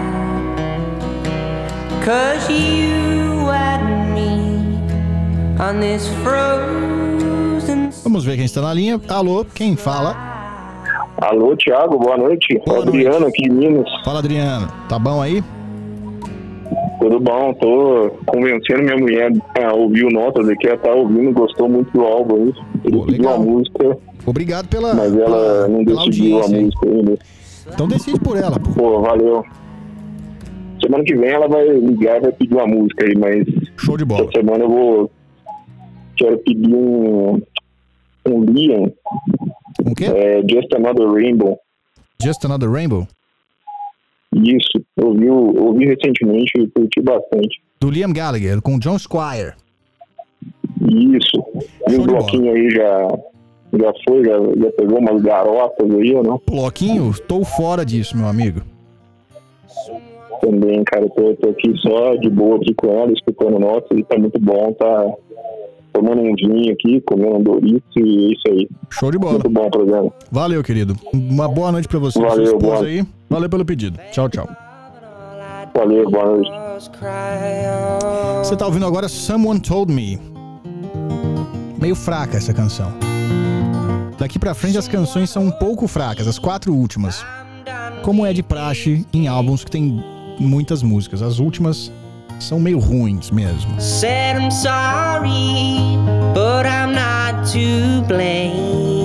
Speaker 2: 'Cause you and me on this frozen.
Speaker 1: Vamos ver quem está na linha. Alô, quem fala?
Speaker 3: Alô, Thiago, boa noite.
Speaker 1: Boa
Speaker 3: Adriano
Speaker 1: noite.
Speaker 3: aqui em Minas.
Speaker 1: Fala, Adriano. Tá bom aí?
Speaker 3: Tudo bom? Tô convencendo minha mulher a ouvir o Notas aqui. Ela tá ouvindo, gostou muito do álbum aí. Ele
Speaker 1: Pô,
Speaker 3: pediu
Speaker 1: legal.
Speaker 3: uma música,
Speaker 1: Obrigado pela,
Speaker 3: mas ela
Speaker 1: pela,
Speaker 3: não
Speaker 1: pela
Speaker 3: decidiu a
Speaker 1: audiência aí.
Speaker 3: música ainda.
Speaker 1: Então decide por ela, pô.
Speaker 3: Pô, valeu. Semana que vem ela vai ligar e vai pedir uma música aí, mas
Speaker 1: Show de bola.
Speaker 3: essa semana eu vou... Quero pedir um... Um Liam,
Speaker 1: Um quê?
Speaker 3: é, Just Another Rainbow.
Speaker 1: Just Another Rainbow?
Speaker 3: Isso, ouvi, ouvi recentemente e curti bastante.
Speaker 1: Do Liam Gallagher, com John Squire.
Speaker 3: Isso. E
Speaker 1: Show
Speaker 3: o
Speaker 1: de
Speaker 3: bloquinho aí já, já foi, já, já pegou umas garotas aí ou não?
Speaker 1: Bloquinho, tô fora disso, meu amigo.
Speaker 3: Também, cara, tô, tô aqui só de boa aqui com ela, escutando notas e tá muito bom, tá tomando um vinho aqui, comendo um Doritos e é isso aí.
Speaker 1: Show de bola.
Speaker 3: Muito bom o programa.
Speaker 1: Valeu, querido. Uma boa noite pra você,
Speaker 3: Valeu,
Speaker 1: sua esposa
Speaker 3: boa.
Speaker 1: aí. Valeu pelo pedido. Tchau, tchau.
Speaker 3: Valeu, boa noite.
Speaker 1: Você tá ouvindo agora Someone Told Me. Meio fraca essa canção. Daqui pra frente as canções são um pouco fracas, as quatro últimas. Como é de praxe em álbuns que tem muitas músicas. As últimas são meio ruins mesmo.
Speaker 2: Said I'm sorry, but I'm not to blame.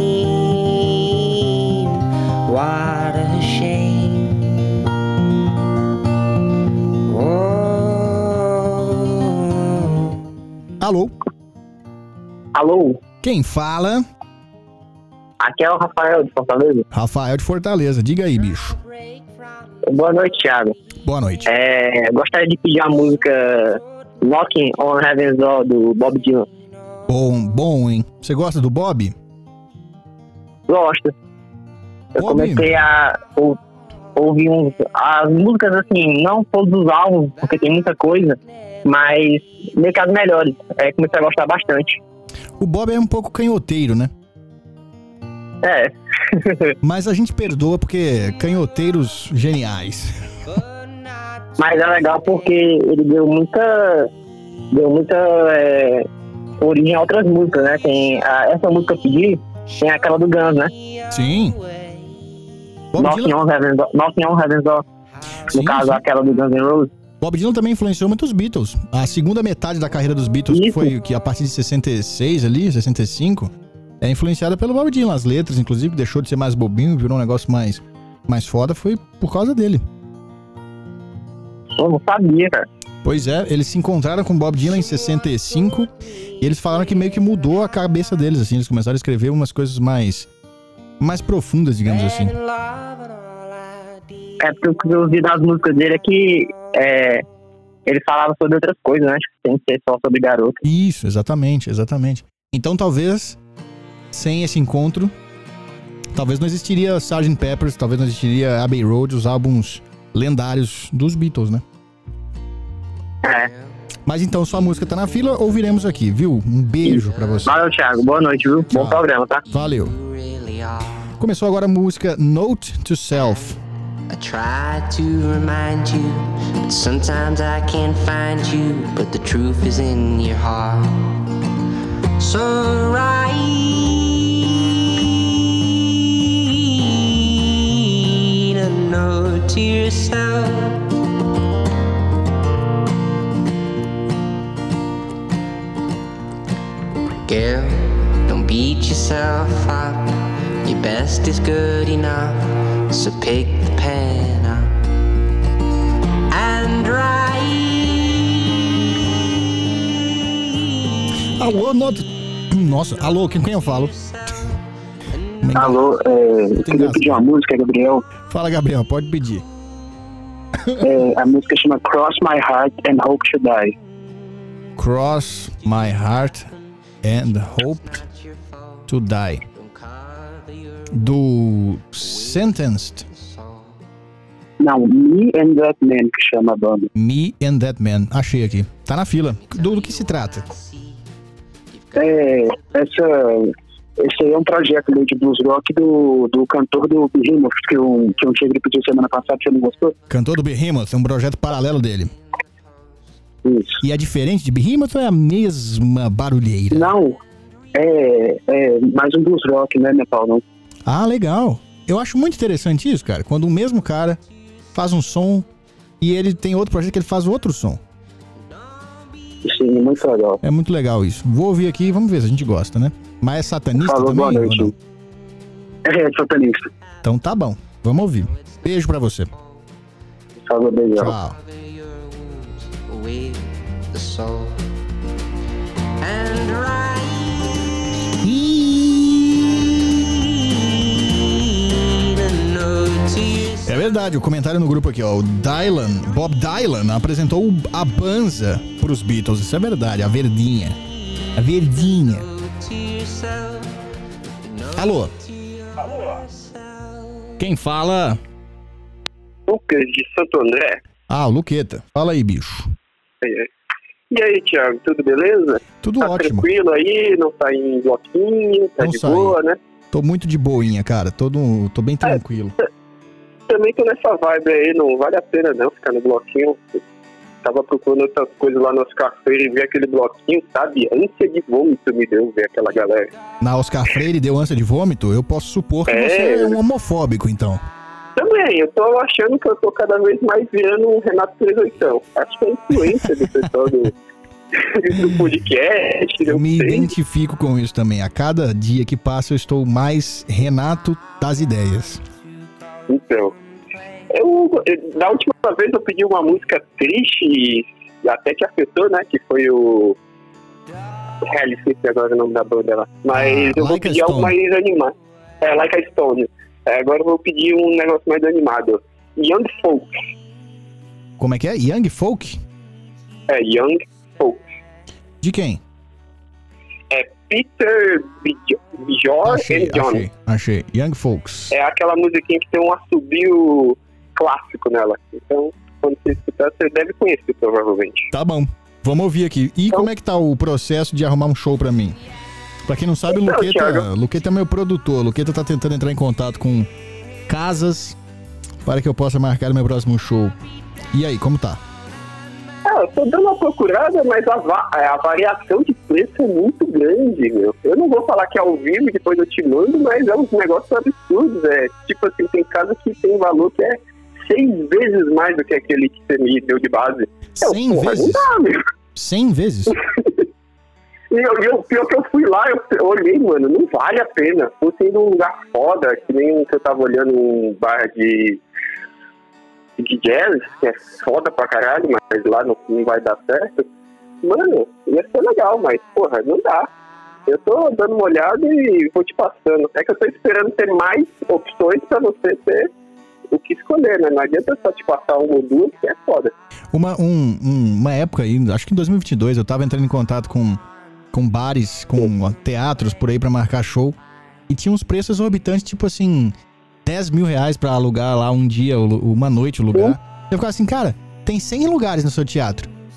Speaker 2: What a shame. Oh.
Speaker 1: Alô?
Speaker 3: Alô,
Speaker 1: Quem fala?
Speaker 3: aqui é o Rafael de Fortaleza.
Speaker 1: Rafael de Fortaleza. Diga aí, bicho.
Speaker 3: Boa noite, Thiago.
Speaker 1: Boa noite.
Speaker 3: É, gostaria de pedir a música Knocking on Heaven's Door, do Bob Dylan.
Speaker 1: Bom, bom, hein? Você gosta do Bob?
Speaker 3: Gosto. Eu
Speaker 1: Bob?
Speaker 3: comecei a ou- ouvir uns, as músicas, assim, não todos os álbuns, porque tem muita coisa, mas meio que as melhores. É, comecei a gostar bastante.
Speaker 1: O Bob é um pouco canhoteiro, né?
Speaker 3: É,
Speaker 1: Mas a gente perdoa porque canhoteiros geniais.
Speaker 3: mas é legal porque ele deu muita, deu muita é, origem a outras músicas, né? Tem a, essa música que eu pedi, tem aquela do Guns, né?
Speaker 1: Sim. Bob
Speaker 3: Knocking
Speaker 1: Dylan,
Speaker 3: on Heaven's Door. Knocking on Heaven's Door.
Speaker 1: sim,
Speaker 3: No caso,
Speaker 1: sim.
Speaker 3: aquela do Guns N' Roses.
Speaker 1: Bob Dylan também influenciou muitos Beatles. A segunda metade da carreira dos Beatles, que
Speaker 3: Isso.
Speaker 1: foi que a partir de sessenta e seis ali, sessenta e cinco, é influenciada pelo Bob Dylan. As letras, inclusive, deixou de ser mais bobinho, virou um negócio mais, mais foda, foi por causa dele.
Speaker 3: Eu não sabia, cara.
Speaker 1: Pois é, eles se encontraram com Bob Dylan em sessenta e cinco e eles falaram que meio que mudou a cabeça deles, assim. Eles começaram a escrever umas coisas mais, mais profundas, digamos assim.
Speaker 3: É porque o que eu ouvi das músicas dele é que é, ele falava sobre outras coisas, né? Tipo, sem ser só sobre garoto.
Speaker 1: Isso, exatamente, exatamente. Então talvez, sem esse encontro, talvez não existiria sergeant Pepper's, talvez não existiria Abbey Road, os álbuns lendários dos Beatles, né?
Speaker 3: É.
Speaker 1: Mas então, sua música tá na fila, ouviremos aqui, viu? Um beijo pra você.
Speaker 3: Valeu, Thiago. Boa noite, viu?
Speaker 1: Tchau.
Speaker 3: Bom programa, tá?
Speaker 1: Valeu. Começou agora a música Note to Self.
Speaker 2: I try to remind you, but sometimes I can't find you, but the truth is in your heart. So write a note to yourself. Girl, don't beat yourself up. Your best is good enough. So pick the pen up and write.
Speaker 1: Alô, not... Nossa, alô, quem, quem eu falo?
Speaker 3: Alô, é, eu queria pedir uma música, Gabriel.
Speaker 1: Fala, Gabriel, pode pedir.
Speaker 3: É, a música chama Cross My Heart and Hope to Die.
Speaker 1: Cross My Heart and Hope to Die. Do Sentenced.
Speaker 3: Não, Me and That Man que chama a banda.
Speaker 1: Me and That Man. Achei aqui. Tá na fila. Do, do que se trata?
Speaker 3: É, essa, esse aí é um projeto de blues rock do, do cantor do Behemoth, que eu, que eu tinha pedido semana passada, você não gostou?
Speaker 1: Cantor do Behemoth, é um projeto paralelo dele.
Speaker 3: Isso.
Speaker 1: E é diferente de Behemoth ou é a mesma barulheira?
Speaker 3: Não, é, é mais um blues rock, né, Nepal, não?
Speaker 1: Ah, legal. Eu acho muito interessante isso, cara. Quando o mesmo cara faz um som e ele tem outro projeto que ele faz outro som.
Speaker 3: Sim, muito legal.
Speaker 1: É muito legal isso. Vou ouvir aqui e vamos ver se a gente gosta, né? Mas é satanista
Speaker 3: Falou,
Speaker 1: também?
Speaker 3: boa noite.
Speaker 1: Ou não?
Speaker 3: É, satanista.
Speaker 1: Então tá bom. Vamos ouvir. Beijo pra você.
Speaker 3: Falou, beijão.
Speaker 1: Tchau. É verdade, o comentário no grupo aqui, ó. O Dylan, Bob Dylan, apresentou a Banza pros Beatles. Isso é verdade, a verdinha. A verdinha. Alô?
Speaker 4: Alô?
Speaker 1: Quem fala?
Speaker 4: Lucas de Santo André.
Speaker 1: Ah, o Luqueta. Fala aí, bicho.
Speaker 4: E aí, Thiago, tudo beleza?
Speaker 1: Tudo
Speaker 4: tá
Speaker 1: ótimo.
Speaker 4: Tranquilo aí, não tá em bloquinho, tá
Speaker 1: Não
Speaker 4: de
Speaker 1: sai.
Speaker 4: boa, né?
Speaker 1: Tô muito de boinha, cara. Tô, no, tô bem tranquilo.
Speaker 4: Também tô nessa vibe aí, não vale a pena não ficar no bloquinho. Tava procurando outras coisas lá no Oscar Freire e vi aquele bloquinho, sabe? Ânsia de vômito me deu ver aquela galera.
Speaker 1: Na Oscar Freire deu ânsia de vômito? Eu posso supor que
Speaker 4: É.
Speaker 1: você é um homofóbico, então.
Speaker 4: Também, eu tô achando que eu tô cada vez mais virando um Renato Trezoitão. Acho que é a influência do pessoal do, do podcast.
Speaker 1: Eu
Speaker 4: não
Speaker 1: me
Speaker 4: sei.
Speaker 1: identifico com isso também. A cada dia que passa eu estou mais Renato das ideias.
Speaker 4: Então, eu, eu- da última vez eu pedi uma música triste e até que afetou, né? Que foi o... É, esqueci agora o nome da banda lá. Mas
Speaker 1: Ah,
Speaker 4: eu vou
Speaker 1: Like a
Speaker 4: pedir algo
Speaker 1: Stone.
Speaker 4: mais animado. É, Like a Stone. É, agora eu vou pedir um negócio mais animado. Young Folk.
Speaker 1: Como é que é? Young Folk?
Speaker 4: É, Young Folk.
Speaker 1: De quem?
Speaker 4: É Peter Bjo- Bjor
Speaker 1: Achei,
Speaker 4: and John.
Speaker 1: achei, achei. Young Folks.
Speaker 4: É aquela musiquinha que tem um assobio clássico nela. Então, quando você escutar, você deve conhecer, provavelmente.
Speaker 1: Tá bom. Vamos ouvir aqui. E
Speaker 4: Então-
Speaker 1: como é que tá o processo de arrumar um show pra mim? Pra quem não sabe, o
Speaker 4: Então,
Speaker 1: Luqueta,
Speaker 4: Thiago.
Speaker 1: Luqueta é meu produtor. Luqueta tá tentando entrar em contato com casas para que eu possa marcar o meu próximo show. E aí, como tá?
Speaker 4: Ah, eu tô dando uma procurada, mas a, va- a variação de preço é muito grande, meu. Eu não vou falar que é ao vivo e depois eu te mando, mas é uns negócios absurdos. É tipo assim, tem casa que tem valor que é seis vezes mais do que aquele que você me deu de base. Eu,
Speaker 1: Cem
Speaker 4: porra,
Speaker 1: vezes?
Speaker 4: Não dá, meu.
Speaker 1: Cem vezes?
Speaker 4: E eu, eu, pior que eu fui lá, eu, eu olhei, mano, não vale a pena. Fosse em um lugar foda, que nem um que eu tava olhando, um bar de, de jazz, que é foda pra caralho, mas lá não, não vai dar certo. Mano, ia ser legal, mas, porra, não dá. Eu tô dando uma olhada e vou te passando. É que eu tô esperando ter mais opções pra você ter o que escolher, né? Não adianta só te passar uma ou duas, que é foda.
Speaker 1: Uma, um, um- uma época aí, acho que em dois mil e vinte e dois, eu tava entrando em contato com, com bares, com ó, teatros por aí pra marcar show. E tinha uns preços exorbitantes, tipo assim, dez mil reais pra alugar lá um dia, o lu- uma noite o lugar. Eu ficava assim, cara, tem cem lugares no seu teatro.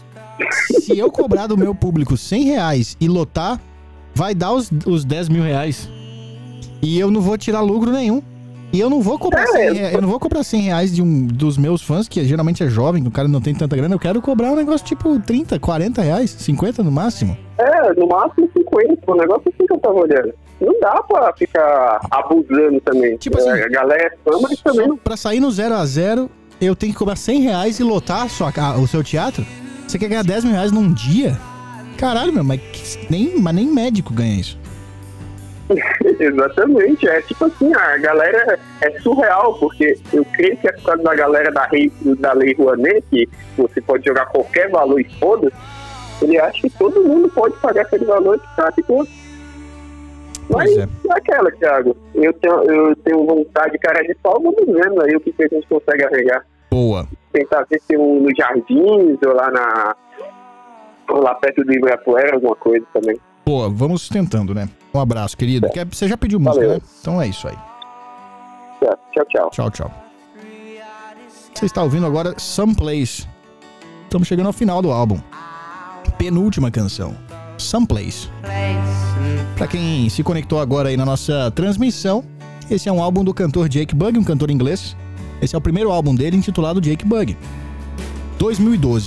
Speaker 1: Se eu cobrar do meu público cem reais e lotar, vai dar os, os dez mil reais. E eu não vou tirar lucro nenhum. E eu não vou cobrar, cem, reais, eu não vou cobrar cem reais de um dos meus fãs, que geralmente é jovem, o cara não tem tanta grana. Eu quero cobrar um negócio tipo trinta, quarenta reais, cinquenta no máximo.
Speaker 4: É, no máximo cinquenta, um negócio assim que eu tava olhando. Não dá pra ficar abusando também.
Speaker 1: Tipo assim,
Speaker 4: a galera é fã, mas também não.
Speaker 1: Pra sair no zero a zero, eu tenho que cobrar cem reais e lotar a sua, a, o seu teatro? Você quer ganhar dez mil reais num dia? Caralho, meu, mas nem, mas nem médico ganha isso.
Speaker 4: Exatamente, é tipo assim, a galera é surreal, porque eu creio que é por causa da galera da, rei, da Lei Rouanet, que você pode jogar qualquer valor e foda-se, ele acha que todo mundo pode pagar aquele valor que tá tipo. Mas é. é aquela, Thiago, eu tenho, eu tenho vontade de cara de pau, vamos vendo aí o que, que a gente consegue arregar.
Speaker 1: Boa.
Speaker 4: Tentar ver se um nos Jardins ou lá na ou lá perto do Ibirapuera, alguma coisa também.
Speaker 1: Boa, vamos tentando, né? Um abraço, querido. É. Você já pediu música, Valeu. Né? Então é isso aí.
Speaker 4: É. Tchau, tchau.
Speaker 1: Tchau, tchau. Você está ouvindo agora Someplace. Estamos chegando ao final do álbum. Penúltima canção. Someplace. Pra quem se conectou agora aí na nossa transmissão, esse é um álbum do cantor Jake Bugg, um cantor inglês. Esse é o primeiro álbum dele, intitulado Jake Bugg. dois mil e doze.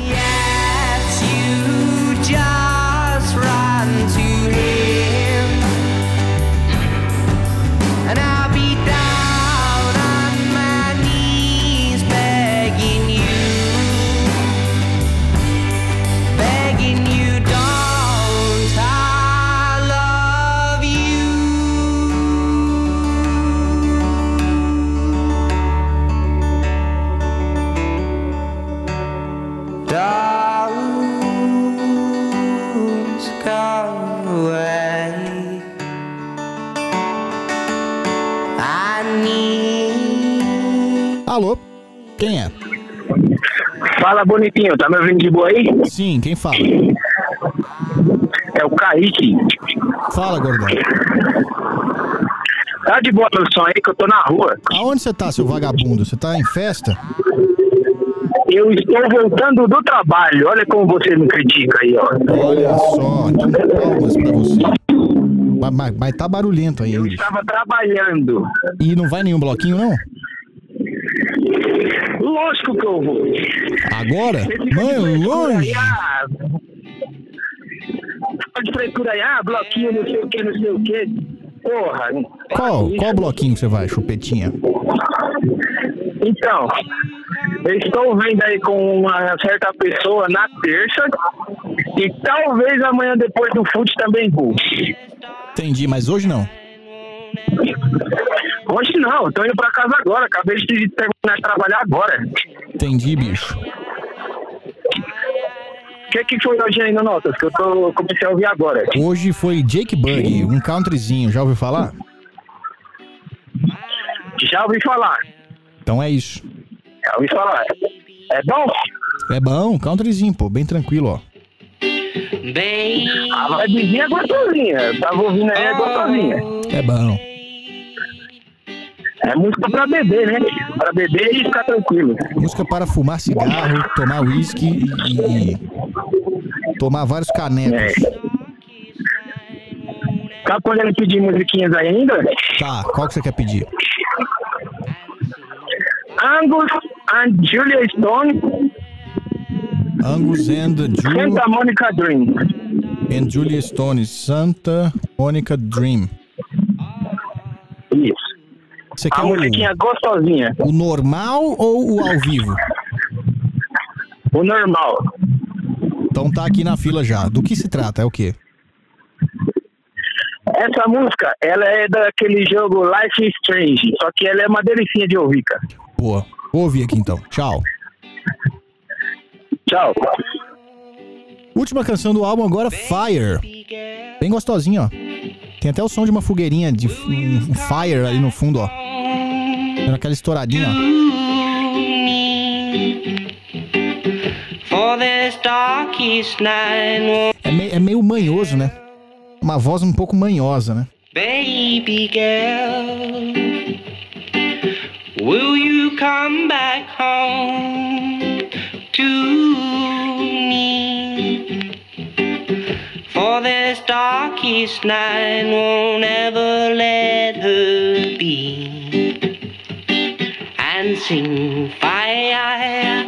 Speaker 1: Alô, quem é?
Speaker 3: Fala, bonitinho, tá me ouvindo de boa aí?
Speaker 1: Sim, quem fala?
Speaker 3: É o Kaique.
Speaker 1: Fala, gordão.
Speaker 3: Tá de boa no som aí que eu tô na rua.
Speaker 1: Aonde você tá, seu vagabundo? Você tá em festa?
Speaker 3: Eu estou voltando do trabalho, olha como você me critica aí, ó.
Speaker 1: Olha só, então palmas pra você. Mas, mas, mas tá barulhento aí,
Speaker 3: Eu
Speaker 1: bicho.
Speaker 3: estava trabalhando.
Speaker 1: E não vai nenhum bloquinho, não?
Speaker 3: Lógico que eu vou.
Speaker 1: Agora? Mano, longe.
Speaker 3: Ah, pode frescura aí, ah, bloquinho, não sei o que, não sei o que. Porra.
Speaker 1: Qual, qual bloquinho que você vai, chupetinha?
Speaker 3: Então, eu estou vendo aí com uma certa pessoa na terça e talvez amanhã depois do fute também vou.
Speaker 1: Entendi, mas hoje não.
Speaker 3: Hoje não, eu tô indo pra casa agora, acabei de terminar de trabalhar agora.
Speaker 1: Entendi, bicho.
Speaker 3: O que que foi hoje aí no Notas, que eu tô, comecei a ouvir agora?
Speaker 1: Hoje foi Jake Bugg, um countryzinho, já ouviu falar?
Speaker 3: Já ouvi falar.
Speaker 1: Então é isso.
Speaker 3: Já ouvi falar. É bom?
Speaker 1: É bom, countryzinho, pô, bem tranquilo, ó.
Speaker 3: A vibezinha é gostosinha, eu tava ouvindo aí, é gostosinha.
Speaker 1: É bom.
Speaker 3: É música pra beber, né? Pra beber e ficar tranquilo.
Speaker 1: Música para fumar cigarro, tomar uísque e, e tomar vários canecos.
Speaker 3: É. Tá podendo pedir musiquinhas aí ainda?
Speaker 1: Tá, qual que você quer pedir?
Speaker 3: Angus and Julia Stone.
Speaker 1: Angus and Ju...
Speaker 3: Santa Monica Dream.
Speaker 1: And Julia Stone, Santa Monica Dream.
Speaker 3: Isso.
Speaker 1: Você
Speaker 3: A
Speaker 1: quer
Speaker 3: musiquinha
Speaker 1: o,
Speaker 3: gostosinha.
Speaker 1: o normal ou o ao vivo?
Speaker 3: O normal.
Speaker 1: Então tá aqui na fila já. Do que se trata? É o quê?
Speaker 3: Essa música, ela é daquele jogo Life is Strange, só que ela é uma delicinha de ouvir, cara.
Speaker 1: Boa. Vou ouvir aqui então. Tchau.
Speaker 3: Tchau.
Speaker 1: Última canção do álbum agora, Fire. Bem gostosinho, ó. Tem até o som de uma fogueirinha de um fire ali no fundo, ó. Dando aquela estouradinha, ó. É, me, é meio manhoso, né? Uma voz um pouco manhosa, né?
Speaker 2: Baby girl, will you come back home to me? For this darkest night won't ever let her be. And sing fire,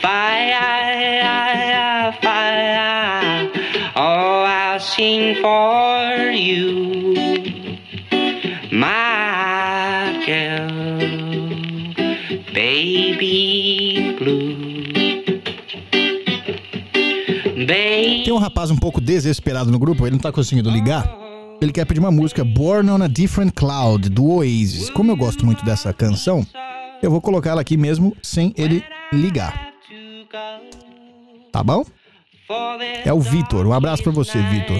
Speaker 2: fire, fire. Oh, I'll sing for you, my girl, baby blue.
Speaker 1: Tem um rapaz um pouco desesperado no grupo, ele não tá conseguindo ligar. Ele quer pedir uma música, Born on a Different Cloud, do Oasis. Como eu gosto muito dessa canção, eu vou colocar ela aqui mesmo sem ele ligar. Tá bom? É o Vitor. Um abraço pra você, Vitor.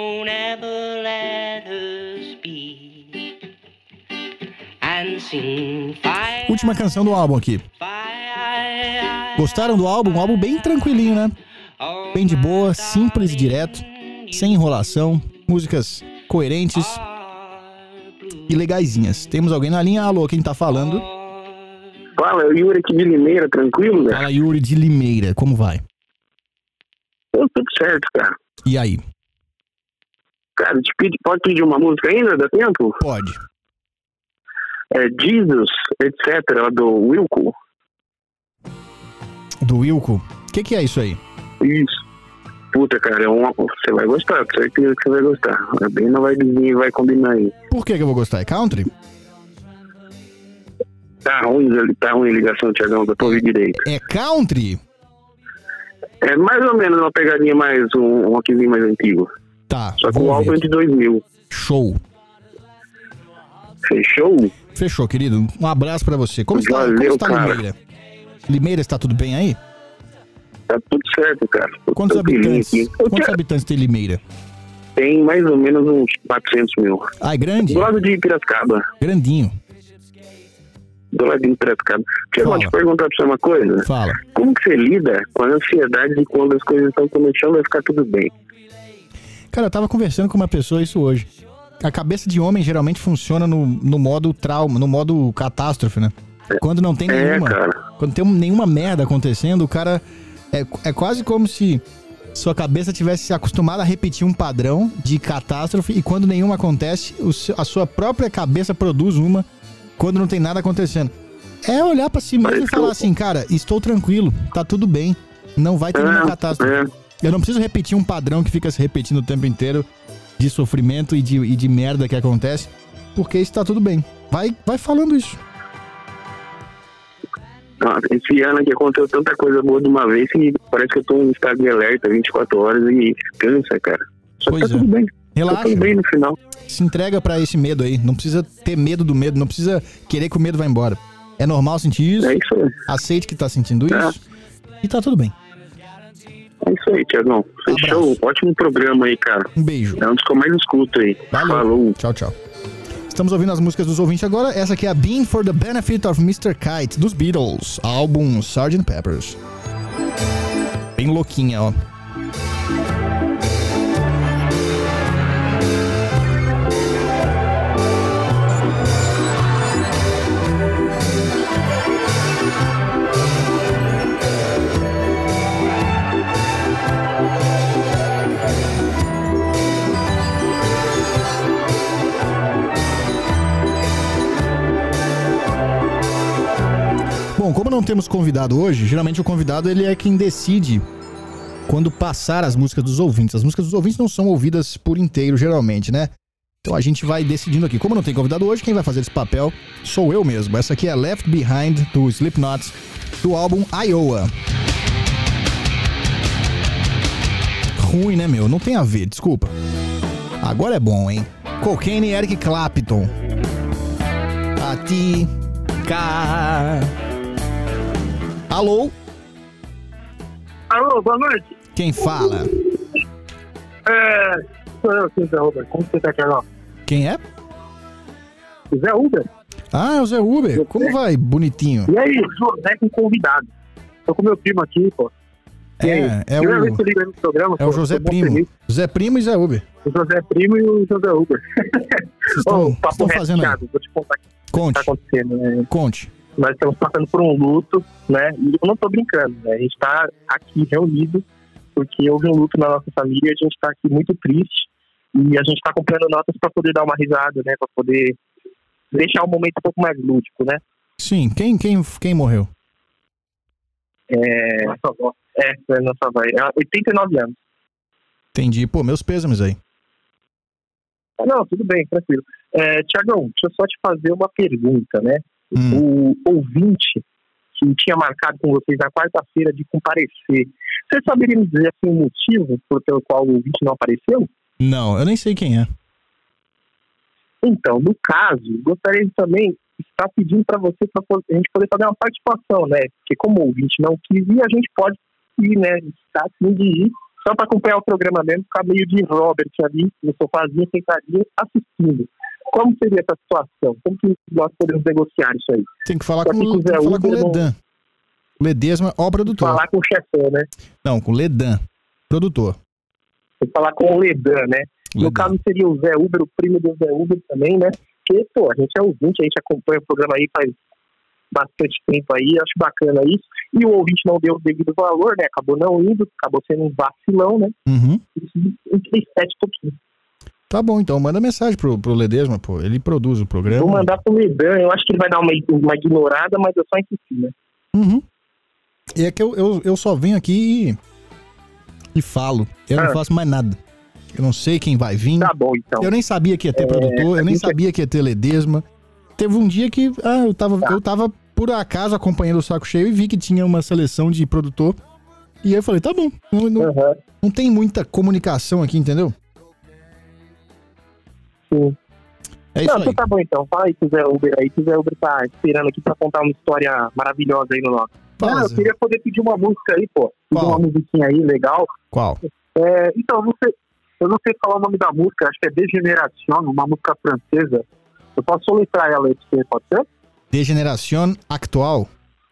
Speaker 1: Última canção do álbum aqui. Gostaram do álbum? Um álbum bem tranquilinho, né? Bem de boa, simples e direto, sem enrolação, músicas coerentes e legaisinhas. Temos alguém na linha? Alô, quem tá falando?
Speaker 4: Fala, é o Yuri aqui de Limeira, tranquilo, velho?
Speaker 1: Fala, Yuri de Limeira, como vai?
Speaker 4: Tudo certo, cara.
Speaker 1: E aí?
Speaker 4: Cara, te pedi, pode pedir uma música ainda? Dá tempo?
Speaker 1: Pode.
Speaker 4: É Jesus, etcétera, do Wilco.
Speaker 1: Do Wilco? O que, que é isso aí?
Speaker 4: Isso. Puta, cara, é uma... você vai gostar, com certeza que você vai gostar. É bem na vibezinha e vai combinar aí.
Speaker 1: Por que que eu vou gostar? É country?
Speaker 4: Tá ruim, tá ruim a ligação, Thiagão, da tua ouvir direito.
Speaker 1: É country?
Speaker 4: É mais ou menos uma pegadinha mais, um, um rockzinho mais antigo.
Speaker 1: Tá.
Speaker 4: Só que o álbum é de dois mil.
Speaker 1: Show.
Speaker 4: Fechou?
Speaker 1: Fechou, querido. Um abraço pra você. Como está,
Speaker 4: Valeu,
Speaker 1: como está
Speaker 4: cara.
Speaker 1: Limeira? Limeira, está tudo bem aí?
Speaker 4: Tá tudo certo, cara. Tô
Speaker 1: Quantos habitantes,
Speaker 4: aqui.
Speaker 1: quantos habitantes tem Limeira?
Speaker 4: Tem mais ou menos uns quatrocentos mil.
Speaker 1: Ah, é grande?
Speaker 4: Do lado de Piracicaba.
Speaker 1: Grandinho.
Speaker 4: Do lado de Piracicaba. Quero
Speaker 1: Fala.
Speaker 4: te perguntar pra você uma coisa.
Speaker 1: Fala.
Speaker 4: Como que você lida com a ansiedade de quando as coisas estão começando vai ficar tudo bem?
Speaker 1: Cara, eu tava conversando com uma pessoa isso hoje. A cabeça de homem geralmente funciona no, no modo trauma, no modo catástrofe, né? Quando não tem
Speaker 4: É,
Speaker 1: nenhuma,
Speaker 4: cara.
Speaker 1: quando tem um- nenhuma merda acontecendo, o cara é, é quase como se sua cabeça tivesse se acostumado a repetir um padrão de catástrofe e quando nenhuma acontece, o seu- a sua própria cabeça produz uma quando não tem nada acontecendo. É olhar pra si mesmo
Speaker 4: Mas
Speaker 1: e falar
Speaker 4: eu-
Speaker 1: assim, cara, estou tranquilo, tá tudo bem, não vai ter nenhuma
Speaker 4: É,
Speaker 1: catástrofe.
Speaker 4: é.
Speaker 1: Eu não preciso repetir um padrão que fica se repetindo o tempo inteiro de sofrimento e de, e de merda que acontece, porque está tudo bem. Vai, vai falando isso.
Speaker 4: Nossa, esse ano aqui aconteceu tanta coisa boa de uma vez que parece que eu tô em estado de alerta vinte e quatro horas e cansa, cara. Só que
Speaker 1: Pois
Speaker 4: tá
Speaker 1: é.
Speaker 4: tudo bem. Tá
Speaker 1: Relaxa.
Speaker 4: tudo bem no final.
Speaker 1: Se entrega pra esse medo aí. Não precisa ter medo do medo, não precisa querer que o medo vá embora. É normal sentir isso,
Speaker 4: É isso aí.
Speaker 1: aceite que tá sentindo
Speaker 4: É.
Speaker 1: isso e tá tudo bem.
Speaker 4: É isso aí, Thiagão. Fechou.
Speaker 1: Abraço.
Speaker 4: Ótimo programa aí, cara.
Speaker 1: Um beijo.
Speaker 4: É um dos que eu mais escuto aí.
Speaker 1: Valeu.
Speaker 4: Falou.
Speaker 1: Tchau, tchau. Estamos ouvindo as músicas dos ouvintes agora. Essa aqui é a Bean for the Benefit of mister Kite, dos Beatles. Álbum sergeant Peppers. Bem louquinha, ó. Bom, como não temos convidado hoje, geralmente o convidado ele é quem decide quando passar as músicas dos ouvintes. As músicas dos ouvintes não são ouvidas por inteiro, geralmente, né? Então a gente vai decidindo aqui. Como não tem convidado hoje, quem vai fazer esse papel sou eu mesmo. Essa aqui é Left Behind, do Slipknot, do álbum Iowa. Ruim, né, meu? Não tem a ver, desculpa. Agora é bom, hein? Cocaine e Eric Clapton. A ti, cá. Alô?
Speaker 3: Alô, boa noite.
Speaker 1: Quem fala?
Speaker 3: É. Sou eu, aqui, Zé Uber. Como você tá, Thiagão?
Speaker 1: Quem é?
Speaker 3: Zé Uber?
Speaker 1: Ah, é o Zé Uber. Como vai, bonitinho?
Speaker 3: E aí, José com convidado. Tô com meu primo aqui, pô. E aí?
Speaker 1: É, é
Speaker 3: Primeira vez
Speaker 1: o,
Speaker 3: que eu ligo aí no programa.
Speaker 1: é o
Speaker 3: pô,
Speaker 1: José
Speaker 3: tô mó
Speaker 1: Primo.
Speaker 3: feliz.
Speaker 1: Zé Primo e Zé Uber.
Speaker 3: O José Primo e o José Uber.
Speaker 1: Vocês
Speaker 3: Ô,
Speaker 1: estão
Speaker 3: papo reto,
Speaker 1: fazendo aí?
Speaker 3: Thiago, vou te contar o que tá
Speaker 1: Conte,
Speaker 3: acontecendo, né?
Speaker 1: conte.
Speaker 3: Nós estamos passando por um luto, né? E eu não tô brincando, né? A gente tá aqui reunido
Speaker 5: porque houve um luto na nossa família e a gente está aqui muito triste. E a gente está acompanhando notas para poder dar uma risada, né? Para poder deixar o momento um pouco mais lúdico, né?
Speaker 1: Sim, quem, quem, quem morreu?
Speaker 5: É, nossa avó. É, é nossa avó. É oitenta e nove anos.
Speaker 1: Entendi. Pô, meus pêsames aí.
Speaker 5: Ah, não, tudo bem, tranquilo. É, Tiagão, deixa eu só te fazer uma pergunta, né?
Speaker 1: Hum.
Speaker 5: O ouvinte que tinha marcado com vocês na quarta-feira de comparecer, você saberia me dizer assim, o motivo por pelo qual o ouvinte não apareceu?
Speaker 1: Não, eu nem sei quem é.
Speaker 5: Então, no caso, gostaria de também estar pedindo para você, para a gente poder fazer uma participação, né? Porque como o ouvinte não quis ir, a gente pode ir, né? Estar assim de ir, só para acompanhar o programa mesmo, ficar meio de Robert ali, no sofazinho, sentadinho, assistindo. Como seria essa situação? Como que nós podemos negociar isso aí?
Speaker 1: Tem que falar
Speaker 5: Só
Speaker 1: com,
Speaker 5: que
Speaker 1: tem que
Speaker 5: Zé
Speaker 1: falar com o
Speaker 5: Uber,
Speaker 1: Ledan. Ledesma, ó, produtor.
Speaker 5: Falar com o chefão, né?
Speaker 1: Não, com o Ledan, produtor.
Speaker 5: Tem que falar com o Ledan, né? No
Speaker 1: Ledan.
Speaker 5: caso seria o Zé Uber, o primo do Zé Uber também, né? Porque, pô, a gente é ouvinte, a gente acompanha o programa aí faz bastante tempo aí, acho bacana isso. E o ouvinte não deu o devido valor, né? Acabou não indo, acabou sendo um vacilão, né?
Speaker 1: Uhum.
Speaker 5: Isso entristece um pouquinho.
Speaker 1: Tá bom, então manda mensagem pro, pro Ledesma, pô. Ele produz o programa.
Speaker 5: Vou mandar pro Ledan, eu acho que ele vai dar uma, uma ignorada, mas eu só insisti, né?
Speaker 1: Uhum. E é que eu, eu, eu só venho aqui e, e falo. Eu
Speaker 5: Ah.
Speaker 1: não faço mais nada. Eu não sei quem vai vir.
Speaker 5: Tá bom, então.
Speaker 1: Eu nem sabia que ia ter
Speaker 5: É,
Speaker 1: produtor,
Speaker 5: a
Speaker 1: eu nem
Speaker 5: gente-
Speaker 1: sabia que ia ter Ledesma. Teve um dia que ah, eu, tava,
Speaker 5: Tá.
Speaker 1: eu tava, por acaso, acompanhando o Saco Cheio e vi que tinha uma seleção de produtor. E aí eu falei, tá bom. Não, não,
Speaker 5: Aham,
Speaker 1: não tem muita comunicação aqui, entendeu?
Speaker 5: sim.
Speaker 1: É isso
Speaker 5: Não,
Speaker 1: aí.
Speaker 5: então tá bom, então. Fala aí com o Zé Uber aí, que o Zé Uber tá esperando aqui pra contar uma história maravilhosa aí no nosso.
Speaker 1: Fala,
Speaker 5: Ah, eu
Speaker 1: Zé.
Speaker 5: queria poder pedir uma música aí, pô. Pedir
Speaker 1: Qual?
Speaker 5: uma musiquinha aí, legal.
Speaker 1: Qual?
Speaker 5: É, então, eu não, sei, eu não sei falar o nome da música, acho que é Degeneration, uma música francesa. Eu posso soletrar ela aí pra você, pode ser?
Speaker 1: Degeneración Actual.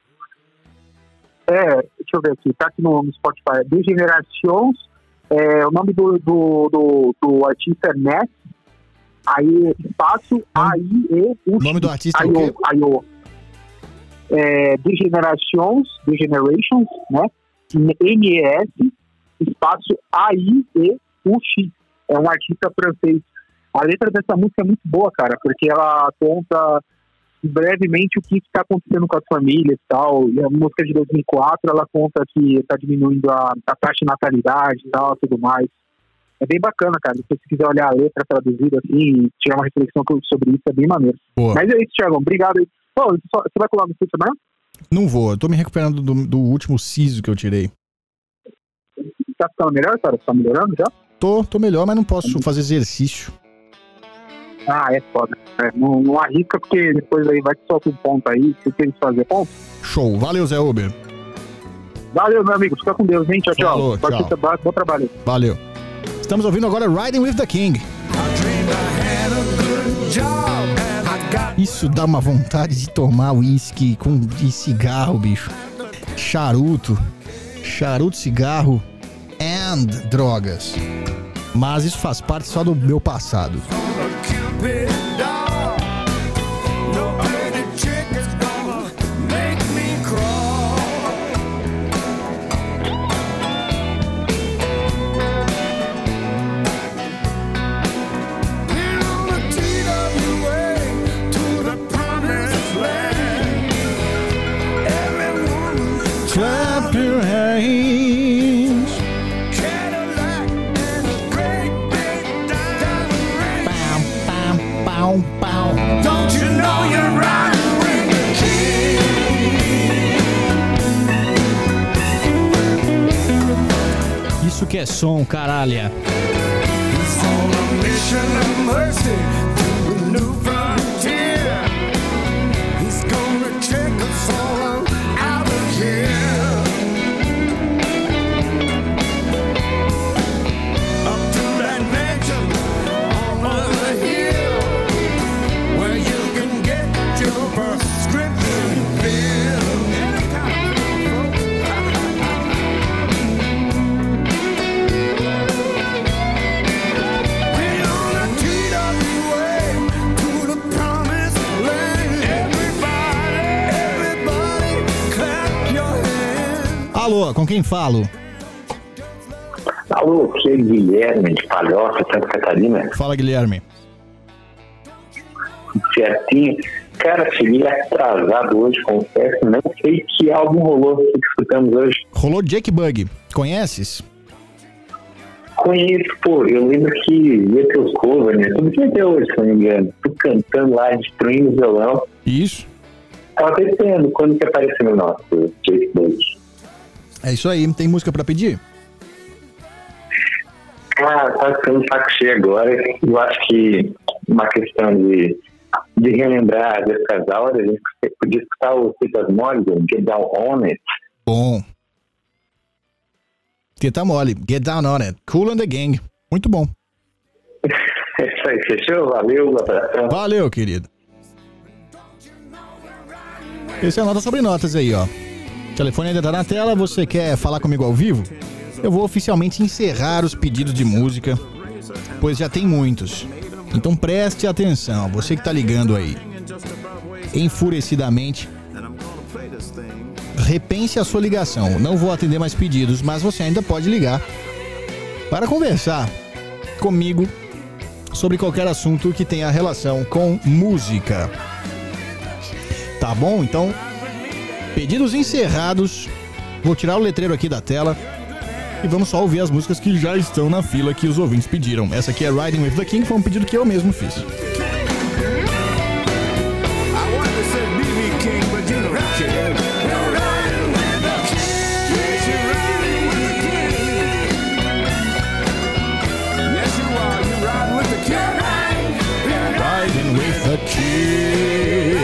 Speaker 5: É, deixa eu ver aqui, tá aqui no, no Spotify. Degenerations, é, o nome do, do, do, do artista é Ness, aí espaço A I E U X.
Speaker 1: O nome do artista é o quê?
Speaker 5: Aí o é, Degenerations, Degenerations, né? N E S, espaço A I E U X. É um artista francês. A letra dessa música é muito boa, cara, porque ela conta brevemente o que está acontecendo com as famílias e tal. E a música de dois mil e quatro, ela conta que está diminuindo a, a taxa de natalidade e tal, tudo mais. É bem bacana, cara. Se você quiser olhar a letra traduzida assim e tirar uma reflexão sobre isso, é bem maneiro.
Speaker 1: Boa.
Speaker 5: Mas é isso, Thiago. Obrigado aí. Pô, só- você vai colar no sítio mesmo?
Speaker 1: Não vou, eu tô me recuperando do, do último siso que eu tirei.
Speaker 5: Tá ficando melhor, cara? Tá melhorando já?
Speaker 1: Tô, tô melhor, mas não posso fazer exercício.
Speaker 5: Ah, é foda. É, não, não arrisca, porque depois aí vai que solta um ponto aí. Você tem que fazer ponto.
Speaker 1: Show. Valeu, Zé Uber.
Speaker 5: Valeu, meu amigo. Fica com Deus, hein? Tchau, tchau.
Speaker 1: Falou,
Speaker 5: Pode
Speaker 1: tchau.
Speaker 5: ser trabalho, bom trabalho.
Speaker 1: Valeu. Estamos ouvindo agora Riding with the King. Isso dá uma vontade de tomar uísque com de cigarro, bicho. Charuto. Charuto, cigarro and drogas. Mas isso faz parte só do meu passado. Clap your hands. Pau, pau, pau, pau.
Speaker 6: Don't you know you're riding with the king?
Speaker 1: Isso que é som, caralho.
Speaker 6: It's on a mission of mercy to a new frontier. He's gonna check us all out of here. Up to that mansion on the hill, where you can get your prescription filled. We're on a T W A to the promised land. Everybody, everybody, clap your hands.
Speaker 1: Alô, com quem falo?
Speaker 7: Alô, aqui é Guilherme de Palhoça, Santa Catarina.
Speaker 1: Fala, Guilherme.
Speaker 7: Certinho. Cara, cheguei atrasado hoje, confesso. Não sei que álbum rolou que escutamos hoje.
Speaker 1: Rolou Jake Bugg. Conheces?
Speaker 7: Conheço, pô. Eu lembro que ia teus covers, né? Tudo que até hoje, se não me engano. Tu cantando lá, destruindo o violão.
Speaker 1: Isso.
Speaker 7: Tava pensando quando que apareceu no nosso Facebook.
Speaker 1: É isso aí. Tem música pra pedir?
Speaker 7: Ah, tá ficando saco cheio agora. Eu acho que uma questão de, de relembrar as épocas áureas, a gente podia escutar o Citas Morgan, Get Down On It.
Speaker 1: Bom. Teta mole. Get Down On It. Kool and the Gang. Muito bom.
Speaker 7: É isso aí, fechou? Valeu, abração.
Speaker 1: Valeu, querido. Esse é a Nota Sobre Notas aí, ó. O telefone ainda tá na tela. Você quer falar comigo ao vivo? Eu vou oficialmente encerrar os pedidos de música, pois já tem muitos. Então preste atenção, você que tá ligando aí. Enfurecidamente, repense a sua ligação. Não vou atender mais pedidos, mas você ainda pode ligar para conversar comigo sobre qualquer assunto que tenha relação com música. Tá bom? Então, pedidos encerrados. Vou tirar o letreiro aqui da tela e vamos só ouvir as músicas que já estão na fila que os ouvintes pediram. Essa aqui é Riding with the King, foi um pedido que eu mesmo fiz. Riding with the King.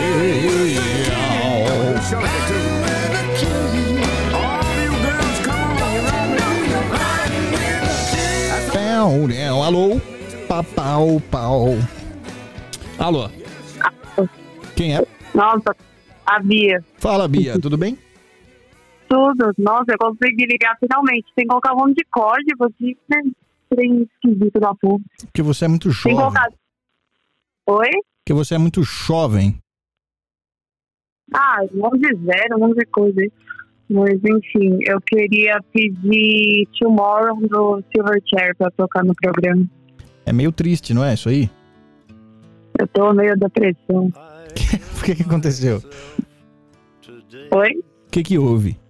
Speaker 1: Alô? Papau, pau. Alô? Quem é?
Speaker 8: Nossa, a Bia.
Speaker 1: Fala, Bia, tudo bem?
Speaker 8: Tudo. Nossa, eu consegui ligar finalmente. Tem que colocar um nome de código aqui, né? Trem esquisito da porra.
Speaker 1: Porque você é muito
Speaker 8: Tem
Speaker 1: jovem.
Speaker 8: que colocar... Oi?
Speaker 1: Porque você é muito jovem.
Speaker 8: Ah, um monte de zero, um monte de coisa aí. Mas, enfim, eu queria pedir Tomorrow do Silverchair pra tocar no programa.
Speaker 1: É meio triste, não é isso aí?
Speaker 8: Eu tô meio depressão.
Speaker 1: O que que aconteceu?
Speaker 8: Oi?
Speaker 1: O que que houve?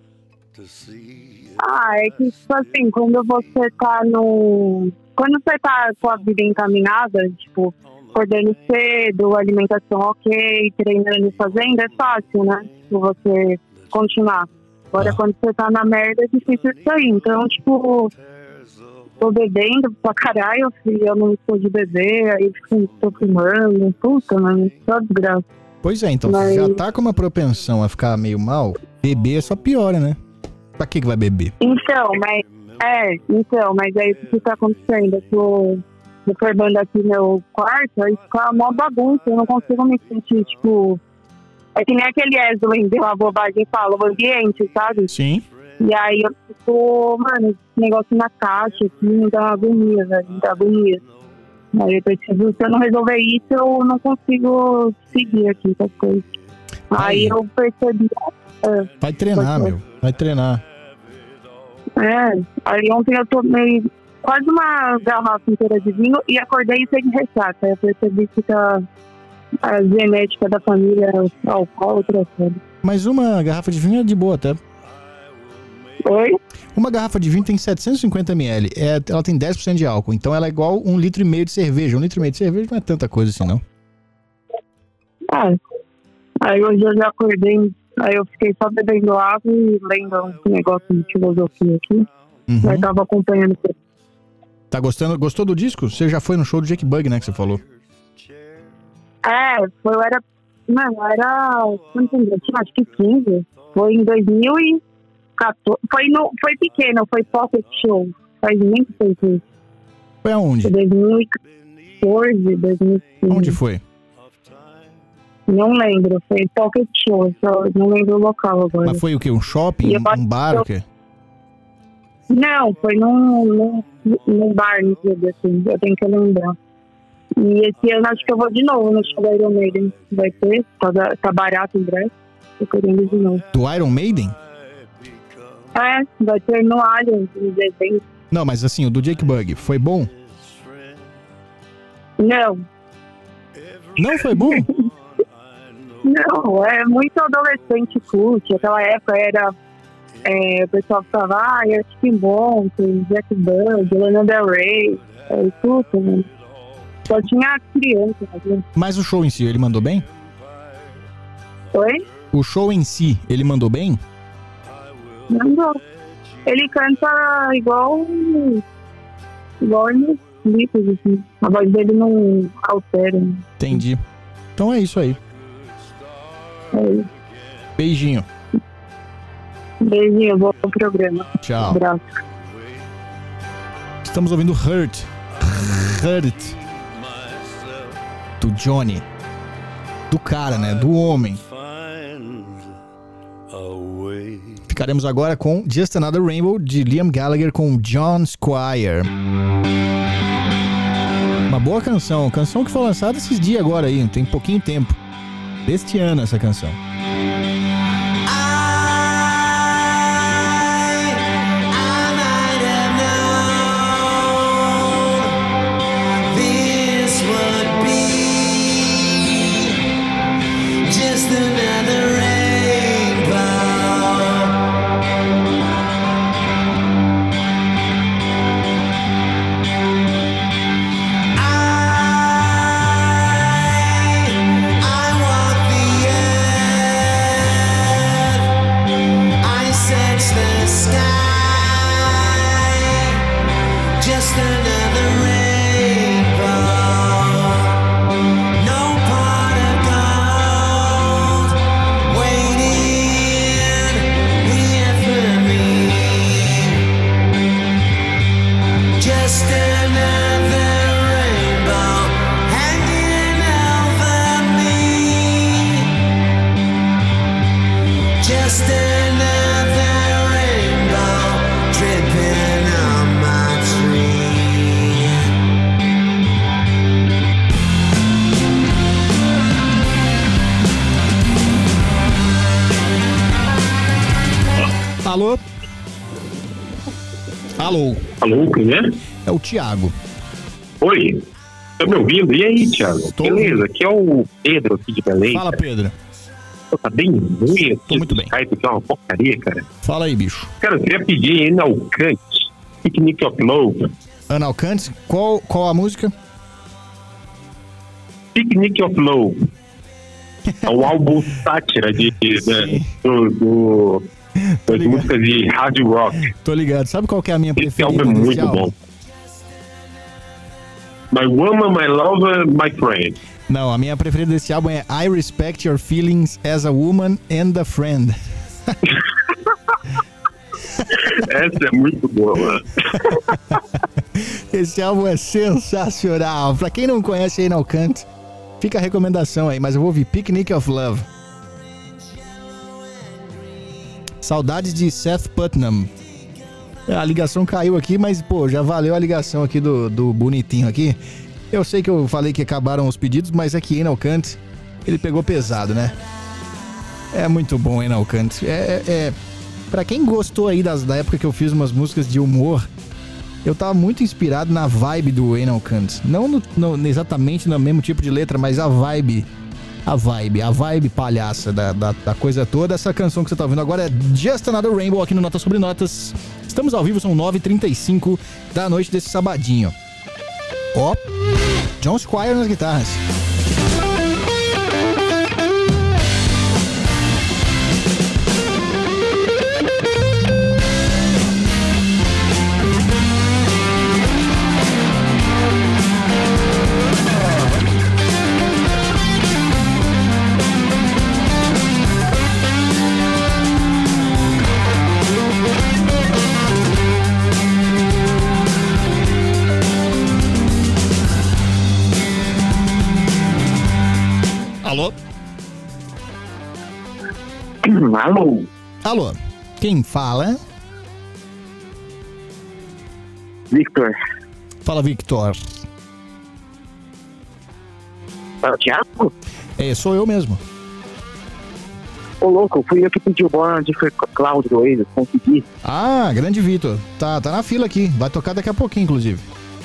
Speaker 8: Ah, é que, tipo assim, quando você tá no... Quando você tá com a vida encaminhada, tipo, acordando cedo, alimentação ok, treinando e fazendo, é fácil, né? Se você continuar. Agora,
Speaker 1: Ah.
Speaker 8: quando você tá na merda, é difícil isso aí. Então, tipo, tô bebendo pra caralho, filho, eu não sou de beber, aí fico, tô fumando, puta, mano, só desgraça.
Speaker 1: Pois é, então
Speaker 8: Mas-
Speaker 1: você já tá com uma propensão a ficar meio mal, beber só piora, né? Pra que que vai beber?
Speaker 8: Então, mas... É, então, mas aí o que tá acontecendo? Eu tô reformando aqui meu quarto, aí fica uma bagunça, eu não consigo me sentir, tipo... É que nem aquele Eslen deu uma bobagem e fala, o ambiente, sabe?
Speaker 1: Sim.
Speaker 8: E aí eu fico, mano, esse negócio na caixa aqui me dá agonia, velho, me dá agonia. Aí eu preciso, se eu não resolver isso, eu não consigo seguir aqui com as coisas. Aí
Speaker 1: Aí.
Speaker 8: eu percebi, é,
Speaker 1: Vai treinar,
Speaker 8: Pode ser.
Speaker 1: meu. Vai treinar.
Speaker 8: é, aí ontem eu tomei quase uma garrafa inteira de vinho e acordei sem ressaca. Aí eu percebi que tá a genética da família alcoólatra, sabe?
Speaker 1: Mas uma garrafa de vinho é de boa até.
Speaker 8: Oi?
Speaker 1: Uma garrafa de vinho tem setecentos e cinquenta mililitros. É, ela tem dez por cento de álcool. Então ela é igual um litro e meio de cerveja. Um litro e meio de cerveja não é tanta coisa assim, não.
Speaker 8: Ah, aí hoje eu já acordei, aí eu fiquei só bebendo água e lendo um negócio de filosofia aqui.
Speaker 1: Uhum.
Speaker 8: Aí tava acompanhando.
Speaker 1: Tá gostando? Gostou do disco? Você já foi no show do Jake Bugg, né? Que você falou.
Speaker 8: É, foi, eu era. Mano, eu era. Quantos anos eu tinha? Acho que quinze. Foi em dois mil e quatorze. Foi, no, foi pequeno, foi Pocket Show. Faz muito tempo isso.
Speaker 1: Foi aonde?
Speaker 8: Foi dois mil e quatorze, dois mil e quinze.
Speaker 1: Onde foi?
Speaker 8: Não lembro, foi Pocket Show, só não lembro o local agora.
Speaker 1: Mas foi o quê? Um shopping?
Speaker 8: E eu
Speaker 1: Um, um bar?
Speaker 8: eu-
Speaker 1: O quê?
Speaker 8: Não, foi num, num, num bar, no clube, assim, eu tenho que lembrar. E esse ano acho que eu vou de novo no show da Iron Maiden. Vai ter, tá, tá barato em breve. Tô querendo ir de novo.
Speaker 1: Do Iron Maiden?
Speaker 8: É, vai ter no Allianz em dezembro.
Speaker 1: Não, mas assim, o do Jake Bugg, foi bom?
Speaker 8: Não,
Speaker 1: Não foi bom?
Speaker 8: não, é muito adolescente cult. Aquela época era. É, o pessoal falava, ah, Arctic Monkeys, Jack Bugg, Lana Del Rey, é, tudo, né? Só tinha criança, né?
Speaker 1: Mas o show em si, ele mandou bem?
Speaker 8: Oi?
Speaker 1: O show em si, ele mandou bem?
Speaker 8: Não, ele canta igual. igual nos clipes, assim. A voz dele não altera. Né?
Speaker 1: Entendi. Então é isso aí.
Speaker 8: É isso.
Speaker 1: Beijinho.
Speaker 8: Beijinho, bom programa.
Speaker 1: Tchau.
Speaker 8: Abraço.
Speaker 1: Estamos ouvindo Hurt. Hurt. Do Johnny. Do cara, né? Do homem. Ficaremos agora com Just Another Rainbow, de Liam Gallagher com John Squire. Uma boa canção. Canção que foi lançada esses dias agora aí. Tem pouquinho tempo. Deste ano essa canção. Alô? Alô?
Speaker 9: Alô, quem é?
Speaker 1: É o Thiago.
Speaker 9: Oi, tá me ouvindo? E aí, Thiago?
Speaker 1: Tô
Speaker 9: Beleza,
Speaker 1: ouvindo.
Speaker 9: aqui é o Pedro aqui de Belém.
Speaker 1: Fala, Pedro.
Speaker 9: Pô, tá bem ruim aqui.
Speaker 1: Tô muito bem.
Speaker 9: Skype aqui é uma porcaria, cara.
Speaker 1: Fala aí, bicho.
Speaker 9: Cara, eu queria pedir aí na Alcante, Picnic of Love.
Speaker 1: Ana Alcante, qual, qual a música?
Speaker 9: Picnic of Love. É um álbum sátira de, de, de, do, do, das
Speaker 1: ligado.
Speaker 9: músicas de hard rock.
Speaker 1: Tô ligado. Sabe qual que é a minha
Speaker 9: Esse álbum
Speaker 1: preferida
Speaker 9: é
Speaker 1: desse
Speaker 9: muito
Speaker 1: álbum?
Speaker 9: bom. My Woman, My Lover, My Friend.
Speaker 1: Não, a minha preferida desse álbum é I Respect Your Feelings as a Woman and a Friend.
Speaker 9: Essa é muito boa, mano.
Speaker 1: Esse álbum é sensacional. Pra quem não conhece aí, não cante, fica a recomendação aí, mas eu vou ouvir Picnic of Love. Saudades de Seth Putnam. A ligação caiu aqui, mas pô, já valeu a ligação aqui do, do bonitinho aqui. Eu sei que eu falei que acabaram os pedidos, mas é que Enal Kant, ele pegou pesado, né? É muito bom, Enal Kant. É, é, pra quem gostou aí das, da época que eu fiz umas músicas de humor, eu tava muito inspirado na vibe do Enal Kant. Não no, no, exatamente no mesmo tipo de letra, mas a vibe, a vibe, a vibe palhaça da, da, da coisa toda. Essa canção que você tá ouvindo agora é Just Another Rainbow aqui no Notas Sobre Notas. Estamos ao vivo, são nove e trinta e cinco da noite desse sabadinho. Ó, John Squire nas guitarras. Alô?
Speaker 9: Alô?
Speaker 1: Alô? Quem fala?
Speaker 4: Victor.
Speaker 1: Fala, Victor.
Speaker 4: É o Thiago?
Speaker 1: É, sou eu mesmo.
Speaker 5: Ô, louco, fui eu que pedi o Born de Cloud do Oasis, consegui.
Speaker 1: Ah, grande Vitor. Tá, tá na fila aqui. Vai tocar daqui a pouquinho, inclusive.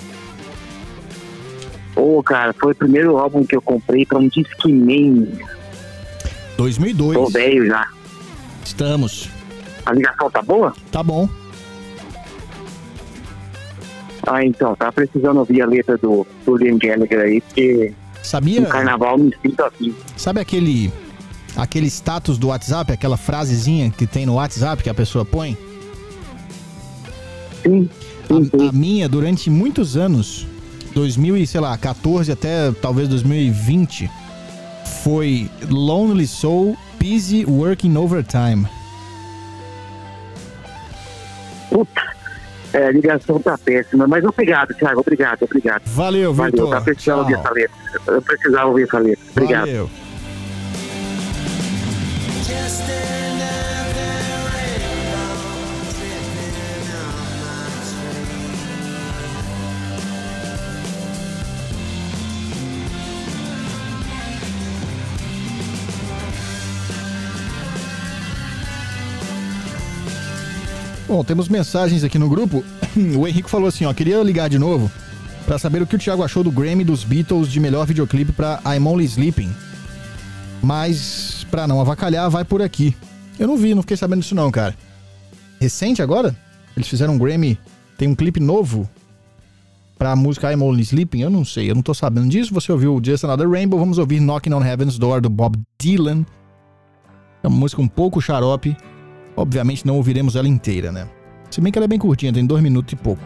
Speaker 5: Ô, cara, foi o primeiro álbum que eu comprei pra um Discman.
Speaker 1: dois mil e dois.
Speaker 5: Tô velho já.
Speaker 1: Estamos.
Speaker 5: A ligação tá boa?
Speaker 1: Tá bom.
Speaker 5: Ah, então, tá precisando ouvir a letra do, do Liam Gallagher aí, porque
Speaker 1: Sabia?
Speaker 5: no carnaval me sinto assim.
Speaker 1: Sabe aquele aquele status do WhatsApp, aquela frasezinha que tem no WhatsApp que a pessoa põe?
Speaker 5: Sim, sim, sim.
Speaker 1: A, a minha, durante muitos anos, dois mil e, sei lá, quatorze até talvez dois mil e vinte, foi Lonely Soul, Busy Working Overtime.
Speaker 5: Puta, é, a ligação tá péssima, mas obrigado, Thiago, obrigado, obrigado.
Speaker 1: Valeu, Vitor.
Speaker 5: Valeu, tá precisando ouvir essa letra. Eu precisava ouvir essa letra. Obrigado.
Speaker 1: Valeu. Bom, temos mensagens aqui no grupo. O Henrique falou assim, ó, queria ligar de novo pra saber o que o Thiago achou do Grammy dos Beatles de melhor videoclipe pra I'm Only Sleeping. Mas, pra não avacalhar, vai por aqui. Eu não vi, não fiquei sabendo disso não, cara. Recente agora? Eles fizeram um Grammy, tem um clipe novo pra música I'm Only Sleeping? Eu não sei, eu não tô sabendo disso. Você ouviu Just Another Rainbow, vamos ouvir Knocking on Heaven's Door, do Bob Dylan. É uma música um pouco xarope. Obviamente não ouviremos ela inteira, né? Se bem que ela é bem curtinha, tem dois minutos e pouco.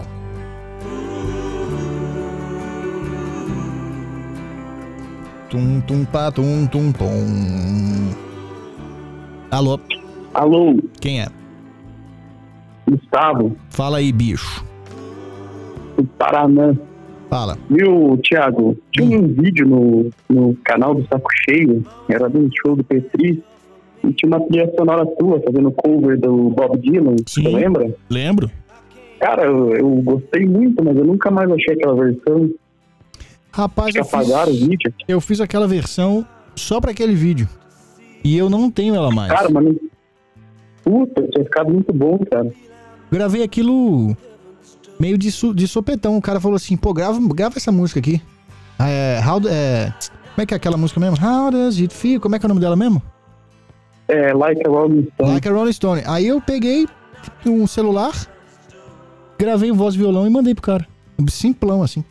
Speaker 1: Tum, tum, pá, tum, tum, tum. Alô?
Speaker 5: Alô?
Speaker 1: Quem é?
Speaker 5: Gustavo.
Speaker 1: Fala aí, bicho.
Speaker 5: Do Paraná.
Speaker 1: Fala.
Speaker 5: Viu, Thiago? Tinha um vídeo no, no canal do Saco Cheio, era de um show do Petri, e tinha uma trilha sonora tua fazendo cover do Bob Dylan,
Speaker 1: Sim.
Speaker 5: você lembra?
Speaker 1: Lembro.
Speaker 5: Cara, eu, eu gostei muito, mas eu nunca mais achei aquela versão.
Speaker 1: Rapaz,
Speaker 5: que
Speaker 1: eu
Speaker 5: apagaram
Speaker 1: fiz,
Speaker 5: o vídeo.
Speaker 1: eu fiz aquela versão só pra aquele vídeo. E eu não tenho ela mais.
Speaker 5: Cara, mano. Puta, tinha ficado muito bom, cara.
Speaker 1: Gravei aquilo meio de, su, de sopetão. O cara falou assim, pô, grava, grava essa música aqui. É, how, é, como é que é aquela música mesmo? How does it feel? Como é que é o nome dela mesmo?
Speaker 5: É, Like a Rolling Stone.
Speaker 1: Like a Rolling Stone. Aí eu peguei um celular, gravei voz e violão e mandei pro cara. Simplão, assim.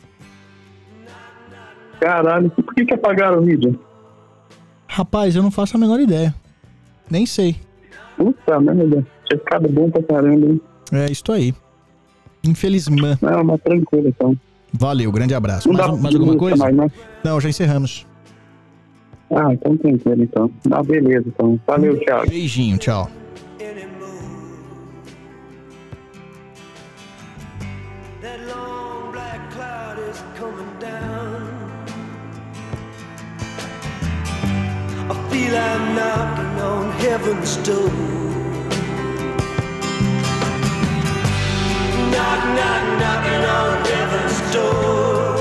Speaker 5: Caralho, por que que apagaram o vídeo?
Speaker 1: Rapaz, eu não faço a menor ideia. Nem sei.
Speaker 5: Puta merda, tinha ficado bom pra caramba, hein?
Speaker 1: É, isso aí. Infelizmente.
Speaker 5: Não, mas tranquilo, então.
Speaker 1: Valeu, grande abraço.
Speaker 5: Não
Speaker 1: Mais,
Speaker 5: dá
Speaker 1: mais alguma coisa?
Speaker 5: Mais, né?
Speaker 1: Não, já encerramos.
Speaker 5: Ah, então tranquilo, então. Ah, beleza, então. Valeu, Thiago.
Speaker 1: Beijinho, tchau.
Speaker 6: Feel I'm knocking on heaven's door. Knock, knock, knocking on heaven's door.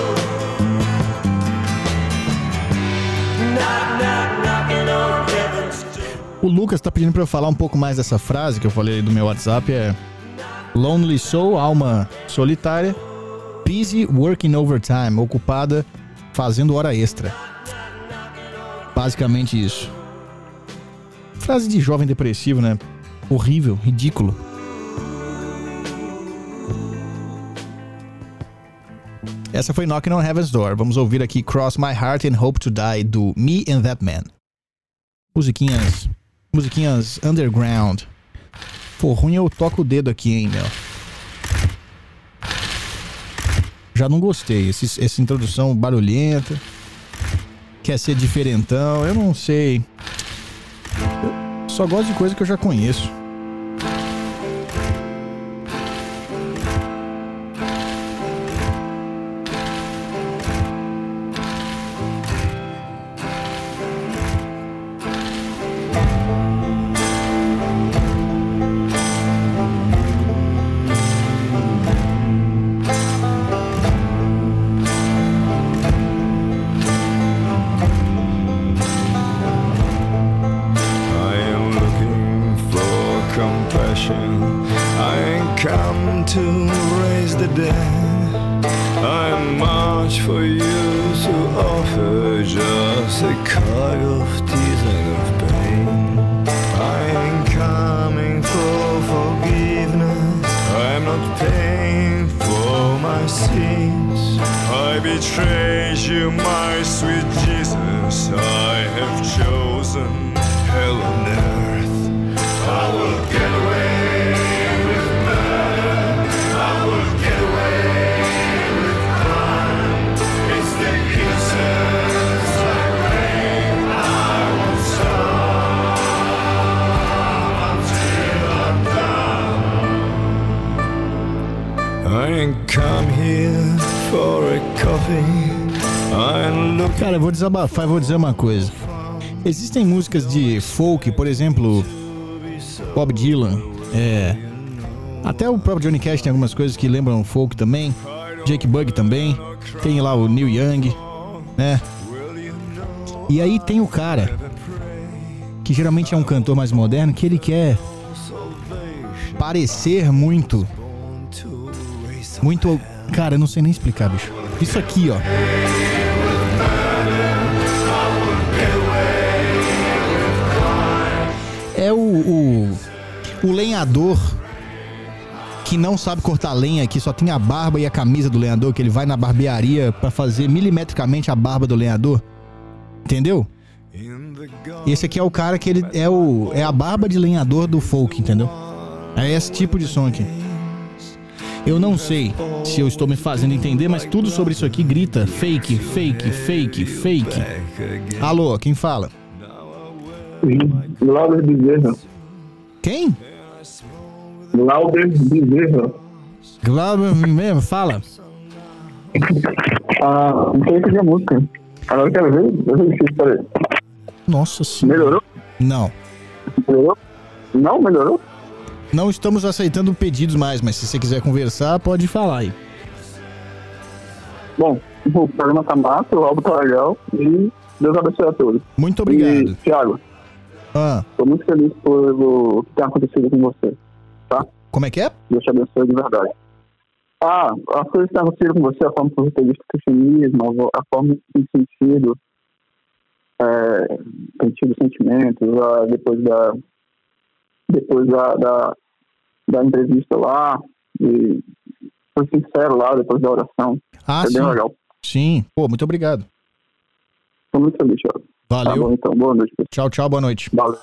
Speaker 6: Knock, knock, knocking on heaven's door.
Speaker 1: O Lucas tá pedindo pra eu falar um pouco mais dessa frase que eu falei do meu WhatsApp. É Lonely Soul, alma solitária, busy working overtime, ocupada fazendo hora extra. Basicamente isso. Frase de jovem depressivo, né? Horrível, ridículo. Essa foi Knocking on Heaven's Door. Vamos ouvir aqui Cross My Heart and Hope to Die, do Me and That Man. Musiquinhas, musiquinhas underground. For ruim eu toco o dedo aqui, hein, meu. Já não gostei. Esse, essa introdução barulhenta. Quer ser diferentão, eu não sei. Eu só gosto de coisa que eu já conheço.
Speaker 6: I am for you to offer, just a kind of teasing of pain. I ain't coming for forgiveness, I'm not paying for my sins. I betrayed you, my sweet Jesus, I have chosen hell on earth. I will get away with murder, I will get away with crime. It's the kisses like rain, I won't stop until I'm done. I ain't come here for a coffee, I ain't looking.
Speaker 1: Cara, eu vou desabafar e vou dizer uma coisa. Existem músicas de folk, por exemplo, Bob Dylan, é, até o próprio Johnny Cash tem algumas coisas que lembram folk também, Jake Bugg também, tem lá o Neil Young, né? E aí tem o cara, que geralmente é um cantor mais moderno, que ele quer parecer muito, muito, cara, eu não sei nem explicar, bicho. Isso aqui, ó. É o, o, o lenhador que não sabe cortar lenha, que só tem a barba e a camisa do lenhador, que ele vai na barbearia pra fazer milimetricamente a barba do lenhador. Entendeu? Esse aqui é o cara que ele é, o, é a barba de lenhador do folk, entendeu? É esse tipo de som aqui. Eu não sei se eu estou me fazendo entender, mas tudo sobre isso aqui grita fake, fake, fake, fake. Alô, quem fala?
Speaker 5: Glauber Bezerra.
Speaker 1: Quem?
Speaker 5: Glauber Bezerra.
Speaker 1: Glauber mesmo, fala.
Speaker 5: Ah, não sei entender a música. Agora eu quero ver. Eu não sei, peraí.
Speaker 1: Nossa senhora.
Speaker 5: Melhorou?
Speaker 1: Não.
Speaker 5: Melhorou? Não, melhorou?
Speaker 1: Não estamos aceitando pedidos mais, mas se você quiser conversar, pode falar aí.
Speaker 5: Bom, o programa tá massa, o álbum tá legal e Deus abençoe a todos.
Speaker 1: Muito obrigado.
Speaker 5: E, Thiago,
Speaker 1: ah.
Speaker 5: tô muito feliz por o que tem acontecido com você, tá?
Speaker 1: Como é que é?
Speaker 5: Deus te abençoe de verdade. Ah, as coisas que têm acontecido com você, a forma que você tem visto o cristianismo, a forma que tem sentido, é, tem tido sentimentos, ah, depois da depois da, da, da entrevista lá, e foi sincero lá, depois da oração.
Speaker 1: Ah,
Speaker 5: foi
Speaker 1: sim.
Speaker 5: bem legal.
Speaker 1: Sim. Pô, muito obrigado.
Speaker 5: Tô muito feliz, Thiago.
Speaker 1: Valeu.
Speaker 5: Tá bom, então. Boa noite.
Speaker 1: Tchau, tchau, boa noite.
Speaker 5: Valeu.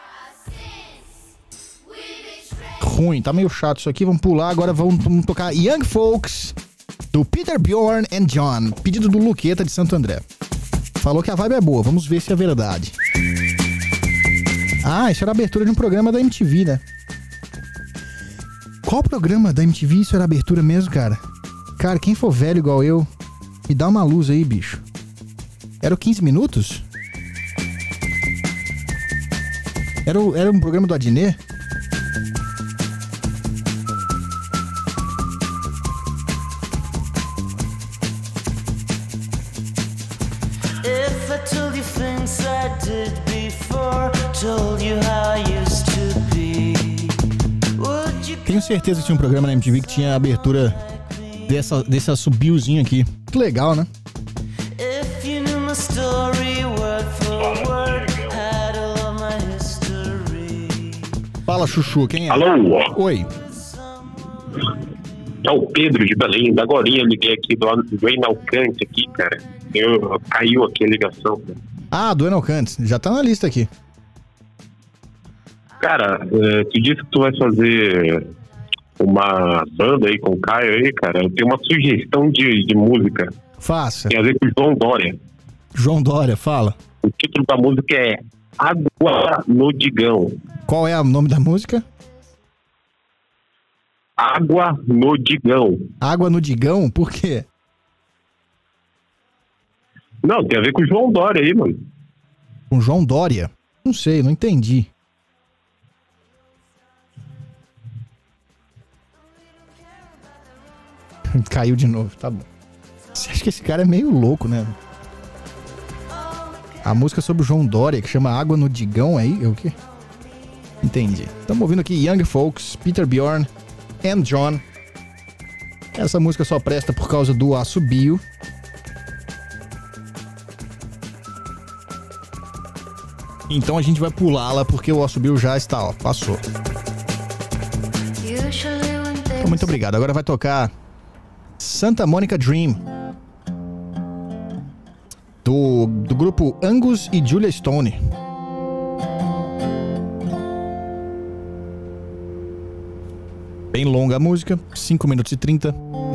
Speaker 1: Ruim, tá meio chato isso aqui. Vamos pular, agora vamos, vamos tocar Young Folks, do Peter Bjorn and John. Pedido do Luqueta de Santo André. Falou que a vibe é boa, vamos ver se é verdade. Ah, isso era a abertura de um programa da M T V, né? Qual programa da M T V isso era a abertura mesmo, cara? Cara, quem for velho igual eu, me dá uma luz aí, bicho. Era o quinze minutos? Era, o, era um programa do Adnet?
Speaker 10: If I told you things I did before, told you how I used to be, would you...
Speaker 1: Tenho certeza que tinha um programa na M T V que tinha a abertura dessa, desse assobiozinho aqui. Que legal, né?
Speaker 10: If you knew my story word for word, had all of my history.
Speaker 1: Fala, Chuchu, quem é?
Speaker 9: Alô?
Speaker 1: Oi.
Speaker 9: É o Pedro de Belém. Da agorinha eu liguei aqui do, do Enalcante aqui, cara. Eu, caiu aqui a ligação, cara.
Speaker 1: Ah, do Enalcante. Já tá na lista aqui.
Speaker 9: Cara, é, tu disse que tu vai fazer uma banda aí com o Caio aí, cara. Eu tenho uma sugestão de, de música.
Speaker 1: Faça.
Speaker 9: Tem a ver com o João Dória.
Speaker 1: João Dória, fala.
Speaker 9: O título da música é Água no Digão.
Speaker 1: Qual é o nome da música?
Speaker 9: Água no Digão.
Speaker 1: Água no Digão? Por quê?
Speaker 9: Não, tem a ver com o João Dória aí, mano.
Speaker 1: Com João Dória? Não sei, não entendi. Caiu de novo, tá bom. Você acha que esse cara é meio louco, né? A música sobre o João Dória, que chama Água no Digão, aí, é o quê? Entendi. Estamos ouvindo aqui Young Folks, Peter Bjorn and John. Essa música só presta por causa do assobio. Então a gente vai pulá-la porque o assobio já está, ó, passou. Então, muito obrigado. Agora vai tocar Santa Monica Dream. Do, do grupo Angus e Julia Stone. Bem longa a música, cinco minutos e trinta.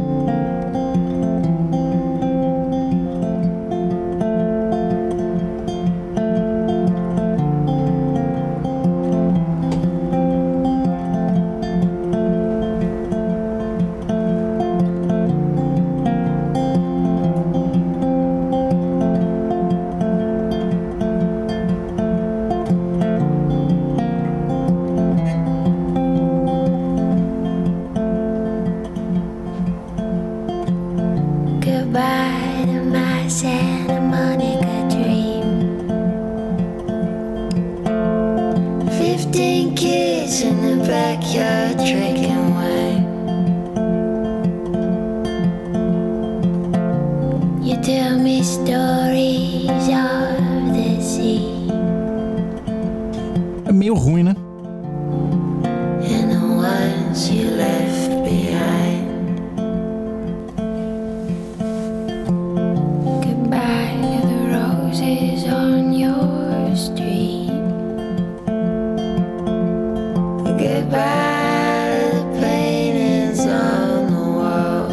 Speaker 11: Goodbye to my Santa Monica dream. Fifteen kids in the backyard drinking wine. You tell me stories of the sea.
Speaker 1: É meio ruim, né?
Speaker 11: And the ones you left behind. Goodbye to the roses on your street. Goodbye to the paintings on the wall.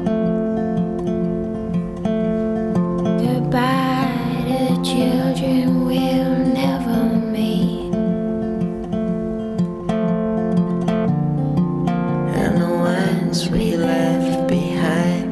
Speaker 11: Goodbye to the children we'll never meet. And the ones we left behind.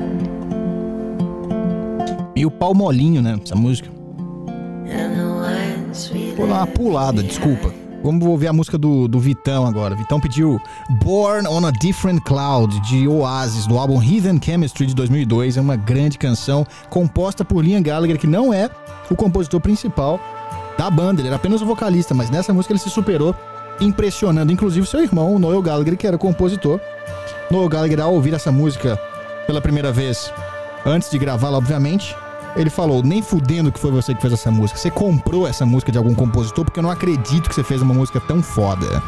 Speaker 1: Meio pau molinho, né? Essa música.
Speaker 11: And the ones we
Speaker 1: Vou dar uma pulada, desculpa. Vamos ouvir a música do, do Vitão agora. Vitão pediu Born on a Different Cloud, de Oasis, do álbum Heathen Chemistry, de dois mil e dois. É uma grande canção composta por Liam Gallagher, que não é o compositor principal da banda. Ele era apenas o vocalista, mas nessa música ele se superou, impressionando inclusive seu irmão, Noel Gallagher, que era o compositor. Noel Gallagher, ao ouvir essa música pela primeira vez, antes de gravá-la, obviamente, ele falou: nem fudendo que foi você que fez essa música. Você comprou essa música de algum compositor, porque eu não acredito que você fez uma música tão foda.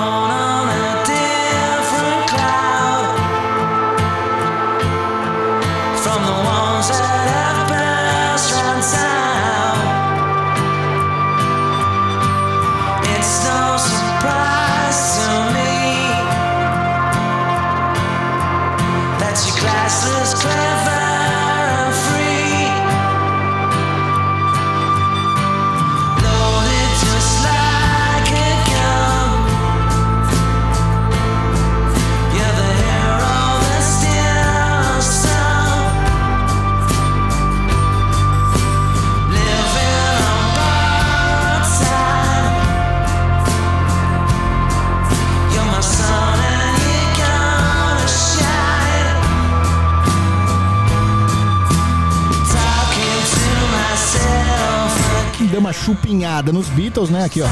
Speaker 1: Deu uma chupinhada nos Beatles, né? Aqui, ó.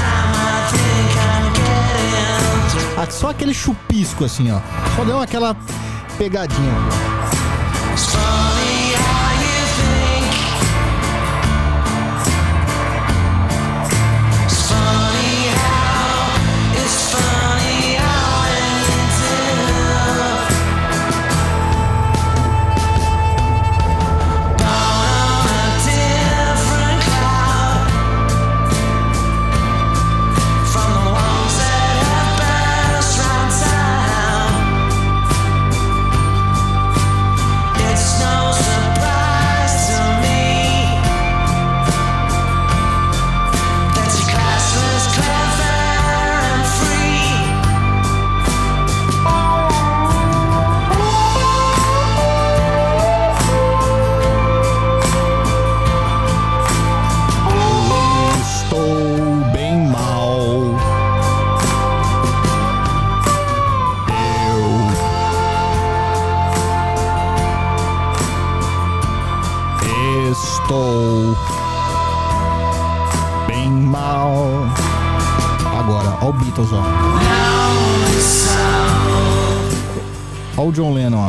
Speaker 1: Ah, só aquele chupisco, assim, ó. Só deu aquela pegadinha. Estou bem mal. Agora, ó o Beatles, ó. Ó o John Lennon, ó.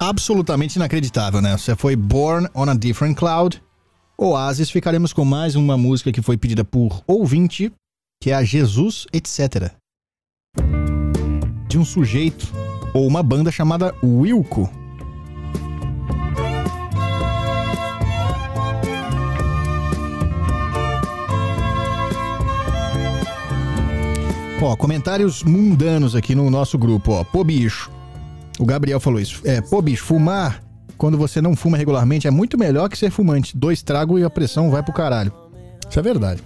Speaker 1: Absolutamente inacreditável, né? Você foi Born on a Different Cloud. Oasis, ficaremos com mais uma música que foi pedida por ouvinte, que é a Jesus, etcétera. De um sujeito ou uma banda chamada Wilco. Ó, comentários mundanos aqui no nosso grupo, ó. Pô, bicho. O Gabriel falou isso. É, pô, bicho, fumar quando você não fuma regularmente é muito melhor que ser fumante. Dois tragos e a pressão vai pro caralho. Isso é verdade.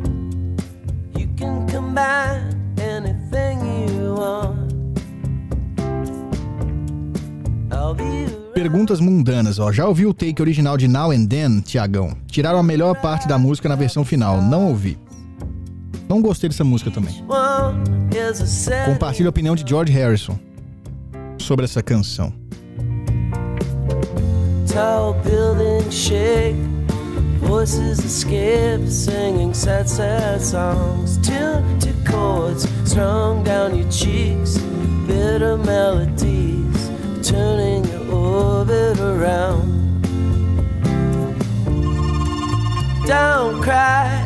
Speaker 1: Perguntas mundanas, ó. Já ouviu o take original de Now and Then, Tiagão? Tiraram a melhor parte da música na versão final. Não ouvi. Não gostei dessa música também. Compartilhe a opinião de George Harrison sobre essa canção.
Speaker 10: Tall buildings shake, voices escape, singing sad, sad songs, tuned to chords strung down your cheeks, bitter melodies, turning your orbit around. Don't cry.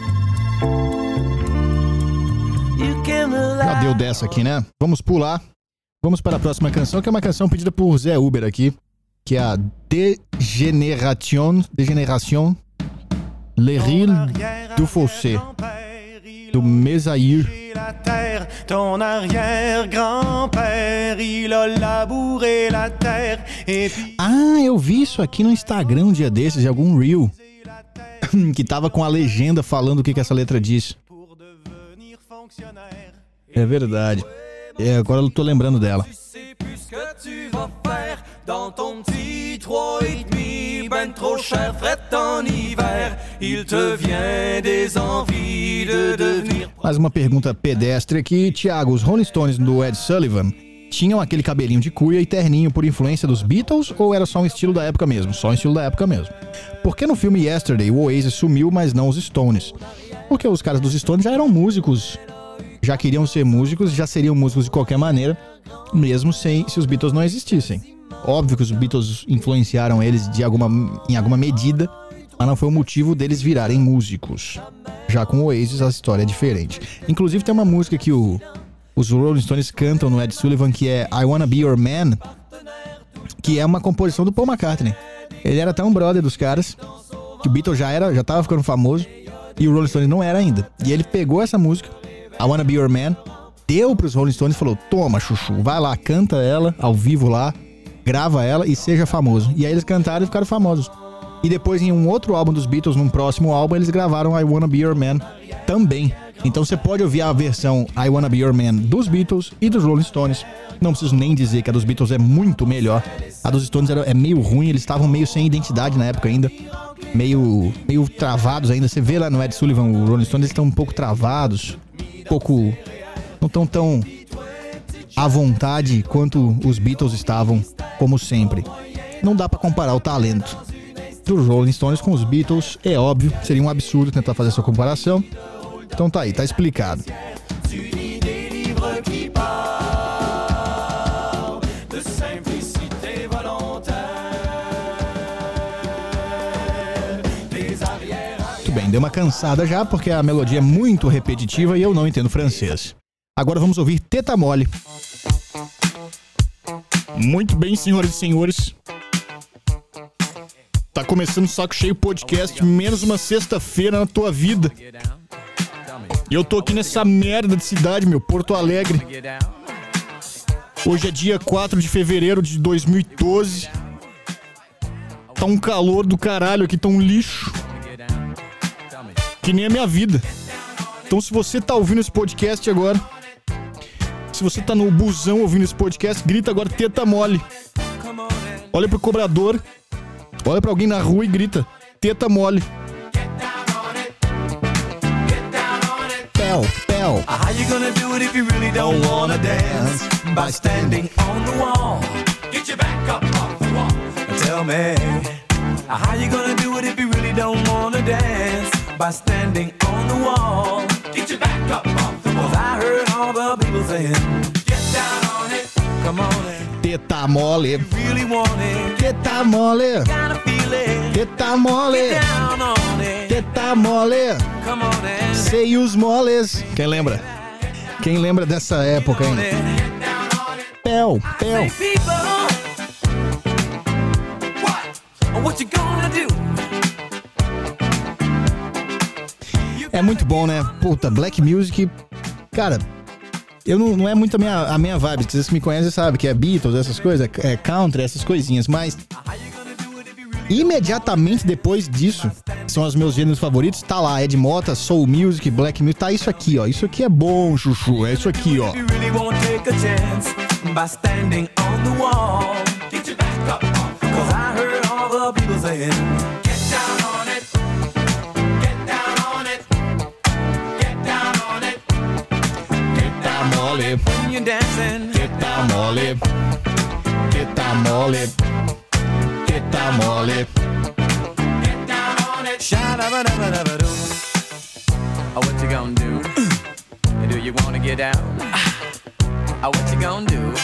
Speaker 1: Já deu dessa aqui, né? Vamos pular. Vamos para a próxima canção, que é uma canção pedida por Zé Uber aqui, que é a Degeneration, Degeneration, Le Rire du Fossé, do Mesaïr.
Speaker 6: Ton arrière-grand-père, il a labouré la terre et puis...
Speaker 1: Ah, eu vi isso aqui no Instagram um dia desses, em algum reel, que tava com a legenda falando o que, que essa letra diz. É verdade. É, agora eu tô lembrando dela. Mais uma pergunta pedestre aqui. Thiago, os Rolling Stones do Ed Sullivan tinham aquele cabelinho de cuia e terninho por influência dos Beatles ou era só um estilo da época mesmo? Só um estilo da época mesmo. Por que no filme Yesterday o Oasis sumiu, mas não os Stones? Porque os caras dos Stones já eram músicos, já queriam ser músicos, já seriam músicos de qualquer maneira, mesmo sem, se os Beatles não existissem. Óbvio que os Beatles influenciaram eles de alguma, em alguma medida, mas não foi o motivo deles virarem músicos. Já com o Oasis a história é diferente. Inclusive tem uma música que o, os Rolling Stones cantam no Ed Sullivan, que é I Wanna Be Your Man, que é uma composição do Paul McCartney. Ele era tão brother dos caras, que o Beatles já, era, já tava ficando famoso, e o Rolling Stones não era ainda. E ele pegou essa música, I Wanna Be Your Man, deu pros Rolling Stones e falou: toma, chuchu, vai lá, canta ela ao vivo lá, grava ela e seja famoso. E aí eles cantaram e ficaram famosos. E depois em um outro álbum dos Beatles, num próximo álbum, eles gravaram I Wanna Be Your Man também. Então você pode ouvir a versão I Wanna Be Your Man dos Beatles e dos Rolling Stones. Não preciso nem dizer que a dos Beatles é muito melhor. A dos Stones era, é meio ruim, eles estavam meio sem identidade na época ainda. Meio, meio travados ainda. Você vê lá no Ed Sullivan, o Rolling Stones, eles estão um pouco travados. Um pouco... não tão tão à vontade quanto os Beatles estavam, como sempre. Não dá pra comparar o talento dos Rolling Stones com os Beatles, é óbvio. Seria um absurdo tentar fazer essa comparação. Então tá aí, tá explicado. Muito bem, deu uma cansada já, porque a melodia é muito repetitiva e eu não entendo francês. Agora vamos ouvir Teta Mole. Muito bem, senhoras e senhores. Tá começando o Saco Cheio Podcast, menos uma sexta-feira na tua vida. E eu tô aqui nessa merda de cidade, meu, Porto Alegre. Hoje é dia quatro de fevereiro de dois mil e doze. Tá um calor do caralho aqui, tá um lixo. Que nem a minha vida. Então se você tá ouvindo esse podcast agora, se você tá no busão ouvindo esse podcast, grita agora Teta Mole. Olha pro cobrador, olha pra alguém na rua e grita Teta Mole. Pel, pel.
Speaker 6: How you gonna do it if you really don't wanna dance? By standing on the wall. Get your back up off the wall. Tell me, how you gonna do it if you really don't wanna dance? By standing on the wall. Get your back up off the wall. 'Cause I heard all the people saying, get down on it. Come on in.
Speaker 1: Que tá mole. Que tá mole. Que tá mole. Que tá mole. Sei os moles. Quem lembra? Quem lembra dessa época, hein? Pel, pel. É muito bom, né? Puta, Black Music. Cara, eu não, não é muito a minha, a minha vibe. Vocês que me conhecem sabem que é Beatles, essas coisas, é country, essas coisinhas. Mas imediatamente depois disso, são os meus gêneros favoritos. Tá lá, Ed Mota, Soul Music, Black Music. Tá isso aqui, ó. Isso aqui é bom, chuchu. É isso aqui, ó. Mole, que tá mole, que tá mole, que tá mole.
Speaker 12: Oh, what you gonna do? Do you wanna get down? Oh, what you gonna do?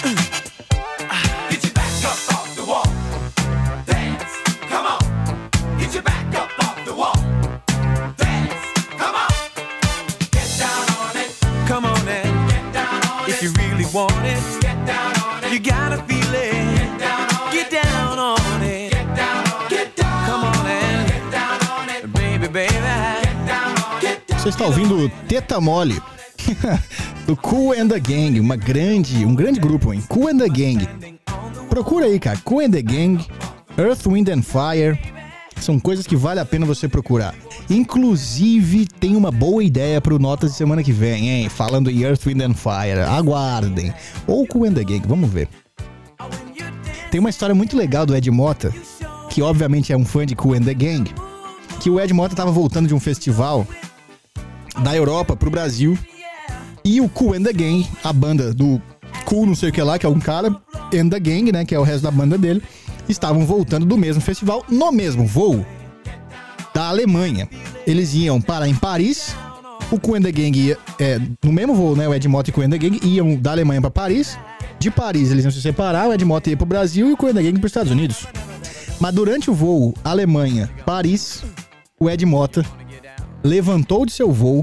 Speaker 12: Get your back up off the wall. Dance, come on. Get your back up off the wall. Dance, come on. Get down on it. Come on and if you really want it, get down on it. You gotta feel it. Get down on get it. Down on it. Get down on it. Get down Come on and get down on it. Baby, baby. Get down on it.
Speaker 1: Você está ouvindo Teta Mole do Kool and the Gang, uma grande, um grande grupo, hein? Kool and the Gang. Procura aí, cara. Kool and the Gang, Earth, Wind and Fire. São coisas que vale a pena você procurar. Inclusive, tem uma boa ideia pro Notas de semana que vem, hein? Falando em Earth, Wind and Fire. Aguardem. Ou Kool and the Gang, vamos ver. Tem uma história muito legal do Ed Mota, que obviamente é um fã de Kool and the Gang, que o Ed Mota tava voltando de um festival da Europa pro Brasil, e o Kool and the Gang, a banda do Kool não sei o que lá, que é um cara, and the Gang, né, que é o resto da banda dele, estavam voltando do mesmo festival, no mesmo voo da Alemanha. Eles iam parar em Paris, o Kool and the Gang ia, é, no mesmo voo, né, o Ed Mota e o Kool and the Gang iam da Alemanha pra Paris, de Paris eles iam se separar, o Ed Mota ia pro Brasil e o Kool and the Gang pros Estados Unidos. Mas durante o voo Alemanha-Paris, o Ed Mota levantou de seu voo,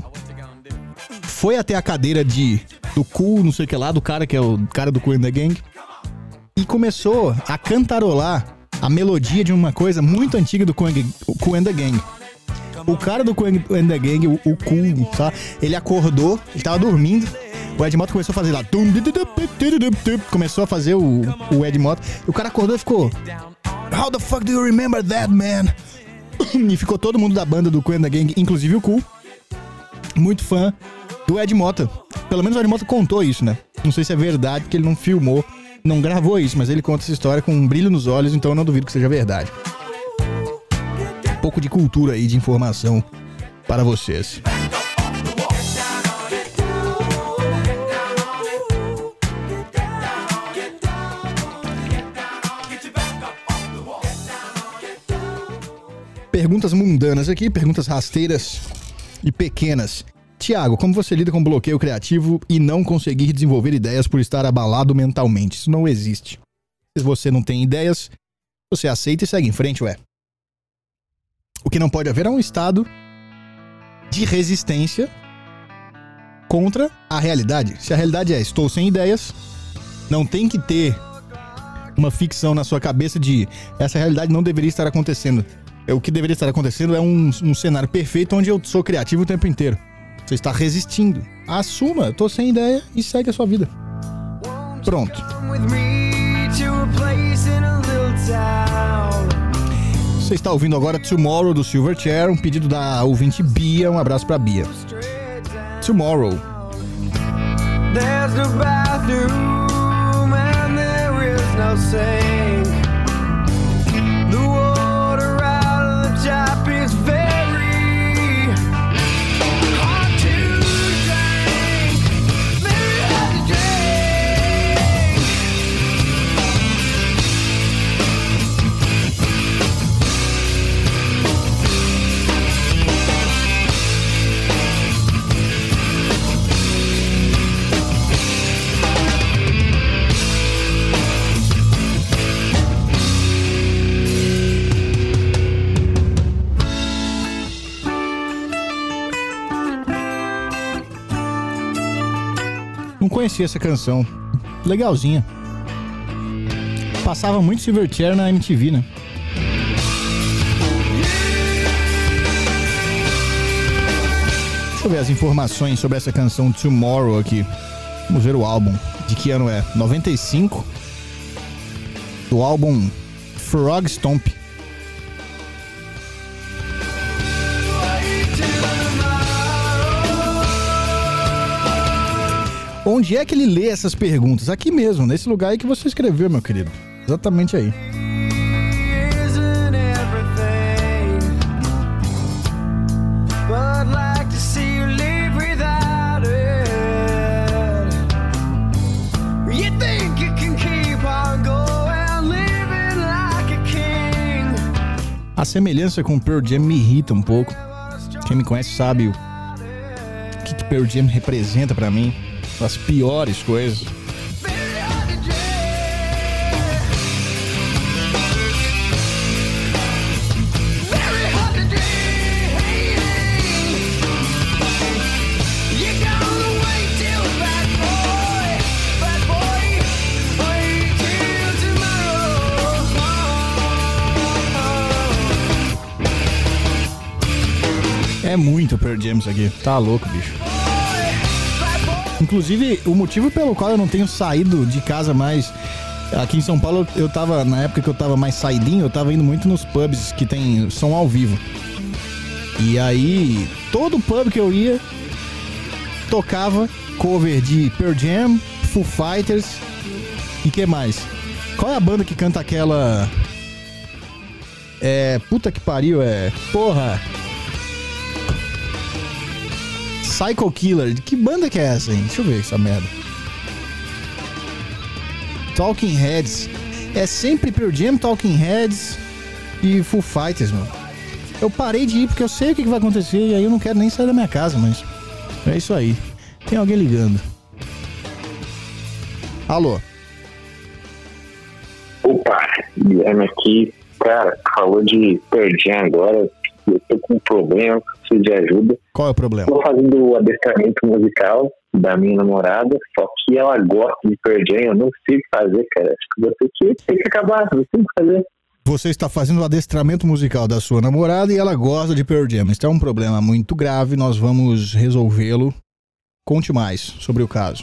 Speaker 1: foi até a cadeira de do Kool, não sei o que lá, do cara que é o cara do Kool and the Gang, e começou a cantarolar a melodia de uma coisa muito antiga do Kool and the Gang. O cara do Kool and the Gang, o, o Kool, tá? Ele acordou, ele tava dormindo, o Ed Mota começou a fazer lá, começou a fazer o, o Ed Mota, e o cara acordou e ficou, how the fuck do you remember that, man? E ficou todo mundo da banda do Kool and the Gang, inclusive o Kool, muito fã do Ed Mota. Pelo menos o Ed Mota contou isso, né? Não sei se é verdade, porque ele não filmou, não gravou isso, mas ele conta essa história com um brilho nos olhos, então eu não duvido que seja verdade. Um pouco de cultura aí, de informação para vocês. Perguntas mundanas aqui, perguntas rasteiras e pequenas. Tiago, como você lida com bloqueio criativo e não conseguir desenvolver ideias por estar abalado mentalmente? Isso não existe. Se você não tem ideias, você aceita e segue em frente, ué. O que não pode haver é um estado de resistência contra a realidade. Se a realidade é, estou sem ideias, não tem que ter uma ficção na sua cabeça de essa realidade não deveria estar acontecendo. O que deveria estar acontecendo é um, um cenário perfeito onde eu sou criativo o tempo inteiro. Você está resistindo. Assuma, tô sem ideia e segue a sua vida. Pronto. Você está ouvindo agora Tomorrow do Silverchair, um pedido da ouvinte Bia. Um abraço pra Bia. Tomorrow. There's no bathroom and there is no sink. The water out of the tap is very hard to drink. Very hard to drink. Não conhecia essa canção. Legalzinha. Passava muito Silverchair na M T V, né? Deixa eu ver as informações sobre essa canção Tomorrow aqui. Vamos ver o álbum. De que ano é? noventa e cinco. Do álbum Frog Stomp. Onde é que ele lê essas perguntas? Aqui mesmo, nesse lugar aí que você escreveu, meu querido. Exatamente aí. A semelhança com Pearl Jam me irrita um pouco. Quem me conhece sabe o que, que Pearl Jam representa pra mim. As piores coisas. É muito Pearl Jam isso aqui. Tá louco, bicho. Inclusive, o motivo pelo qual eu não tenho saído de casa mais... Aqui em São Paulo, eu tava... Na época que eu tava mais saidinho, eu tava indo muito nos pubs que tem som ao vivo. E aí, todo pub que eu ia, tocava cover de Pearl Jam, Foo Fighters e que mais? Qual é a banda que canta aquela... É... Puta que pariu, é... Porra... Psycho Killer. Que banda que é essa, hein? Deixa eu ver essa merda. Talking Heads. É sempre Pearl Jam, Talking Heads e Foo Fighters, mano. Eu parei de ir porque eu sei o que vai acontecer e aí eu não quero nem sair da minha casa, mas... É isso aí. Tem alguém ligando. Alô?
Speaker 7: Opa, Guilherme aqui. Cara, falou de Pearl Jam agora. Eu tô com um problema, preciso de ajuda.
Speaker 1: Qual é o problema?
Speaker 7: Tô fazendo o adestramento musical da minha namorada, só que ela gosta de Pearl Jam, eu não sei o que fazer, cara. Acho que você que tem que acabar, você tem que fazer.
Speaker 1: Você está fazendo o adestramento musical da sua namorada e ela gosta de Pearl Jam. Isso é um problema muito grave, nós vamos resolvê-lo. Conte mais sobre o caso.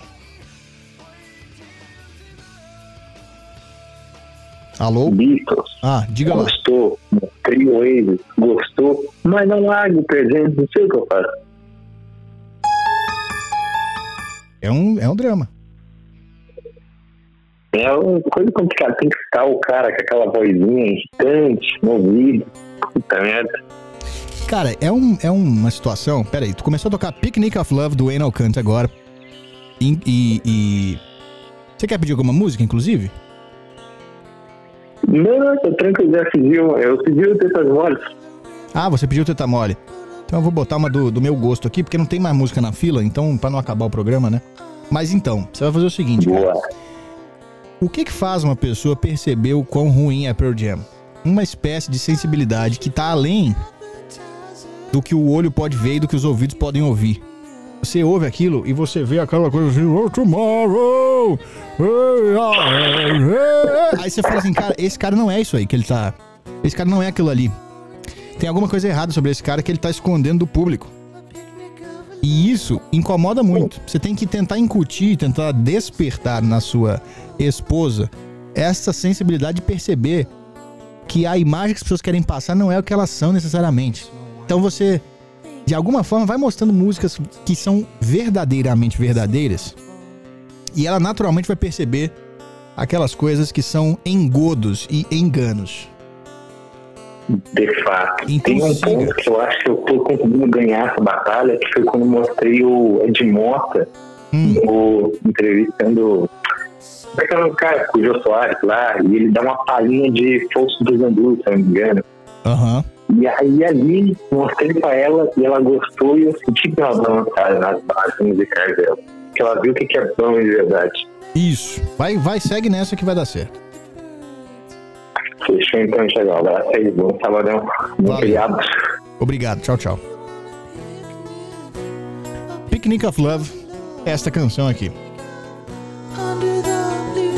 Speaker 1: Alô?
Speaker 7: Beatles.
Speaker 1: Ah, diga lá.
Speaker 7: Gostou, mostrei o Oasis, gostou, mas não larga o presente, não sei o que eu faço.
Speaker 1: É um, é um drama.
Speaker 7: É uma coisa complicada, tem que ficar o cara com aquela vozinha irritante no ouvido. Puta merda.
Speaker 1: Cara, é, um, é uma situação... Pera aí, tu começou a tocar Picnic of Love do Anal Kant agora. E, e, e... Você quer pedir alguma música, inclusive?
Speaker 7: Não, não, tô tranquilo, já pedi, eu pedi o Tetas Moles.
Speaker 1: Ah, você pediu o Teta Mole. Então eu vou botar uma do, do meu gosto aqui, porque não tem mais música na fila, então pra não acabar o programa, né? Mas então, você vai fazer o seguinte, cara. O que que faz uma pessoa perceber o quão ruim é Pearl Jam? Uma espécie de sensibilidade que tá além do que o olho pode ver e do que os ouvidos podem ouvir. Você ouve aquilo e você vê aquela coisa assim, oh, tomorrow, aí você fala assim, cara, esse cara não é isso aí que ele tá... Esse cara não é aquilo ali. Tem alguma coisa errada sobre esse cara que ele tá escondendo do público. E isso incomoda muito. Você tem que tentar incutir, tentar despertar na sua esposa essa sensibilidade de perceber que a imagem que as pessoas querem passar não é o que elas são necessariamente. Então você... de alguma forma, vai mostrando músicas que são verdadeiramente verdadeiras e ela naturalmente vai perceber aquelas coisas que são engodos e enganos.
Speaker 7: De fato.
Speaker 1: Então,
Speaker 7: tem um
Speaker 1: siga.
Speaker 7: ponto que eu acho que eu tô conseguindo ganhar essa batalha, que foi quando mostrei o Ed Mota
Speaker 1: hum.
Speaker 7: o, entrevistando aquele cara, o Jô Soares lá, e ele dá uma palhinha de Fosso dos Andu, se não me engano.
Speaker 1: Aham. Uhum.
Speaker 7: E aí ali mostrei pra ela e ela gostou e eu senti que ela deu uma cara nas bases musicais dela. Que ela viu o que é bom de verdade.
Speaker 1: Isso. Vai, vai, segue nessa que vai dar certo.
Speaker 7: Fechou então, Thiago. Abraço aí, bom sabadão. Bom feriado.
Speaker 1: Obrigado, tchau, tchau. Picnic of Love, esta canção aqui.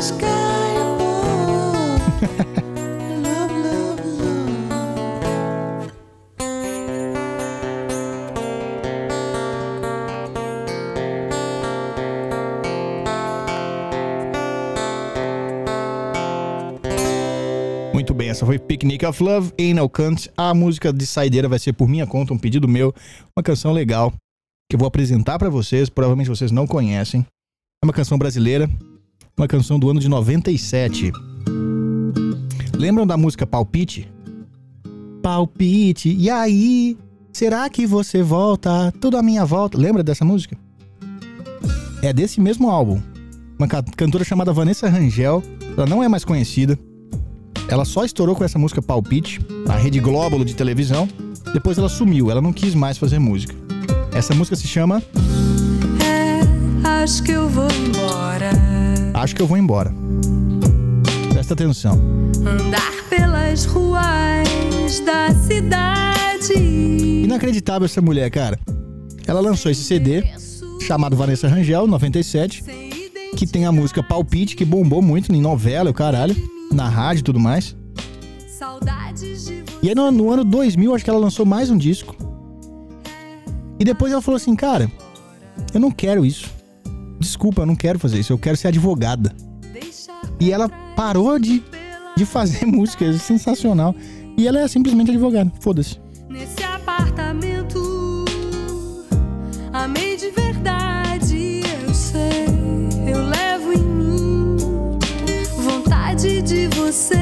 Speaker 1: Muito bem, essa foi Picnic of Love, Anal Cunt. A música de saideira vai ser por minha conta, um pedido meu. Uma canção legal que eu vou apresentar pra vocês, provavelmente vocês não conhecem. É uma canção brasileira, uma canção do ano de noventa e sete. Lembram da música Palpite? Palpite, e aí? Será que você volta? Tudo à minha volta. Lembra dessa música? É desse mesmo álbum. Uma cantora chamada Vanessa Rangel. Ela não é mais conhecida. Ela só estourou com essa música Palpite, na Rede Glóbulo de televisão. Depois ela sumiu, ela não quis mais fazer música. Essa música se chama...
Speaker 13: É, acho que eu vou embora.
Speaker 1: Acho que eu vou embora. Presta atenção.
Speaker 13: Andar pelas ruas da cidade.
Speaker 1: Inacreditável essa mulher, cara. Ela lançou esse C D chamado Vanessa Rangel, noventa e sete, que tem a música Palpite, que bombou muito em novela, o caralho, na rádio e tudo mais. E aí no, no ano dois mil, acho que ela lançou mais um disco. E depois ela falou assim, cara, eu não quero isso. Desculpa, eu não quero fazer isso, eu quero ser advogada. E ela parou de, de fazer música, é sensacional. E ela é simplesmente advogada, foda-se.
Speaker 13: Nesse apartamento, amei de verdade, eu sei, eu levo em mim vontade de você.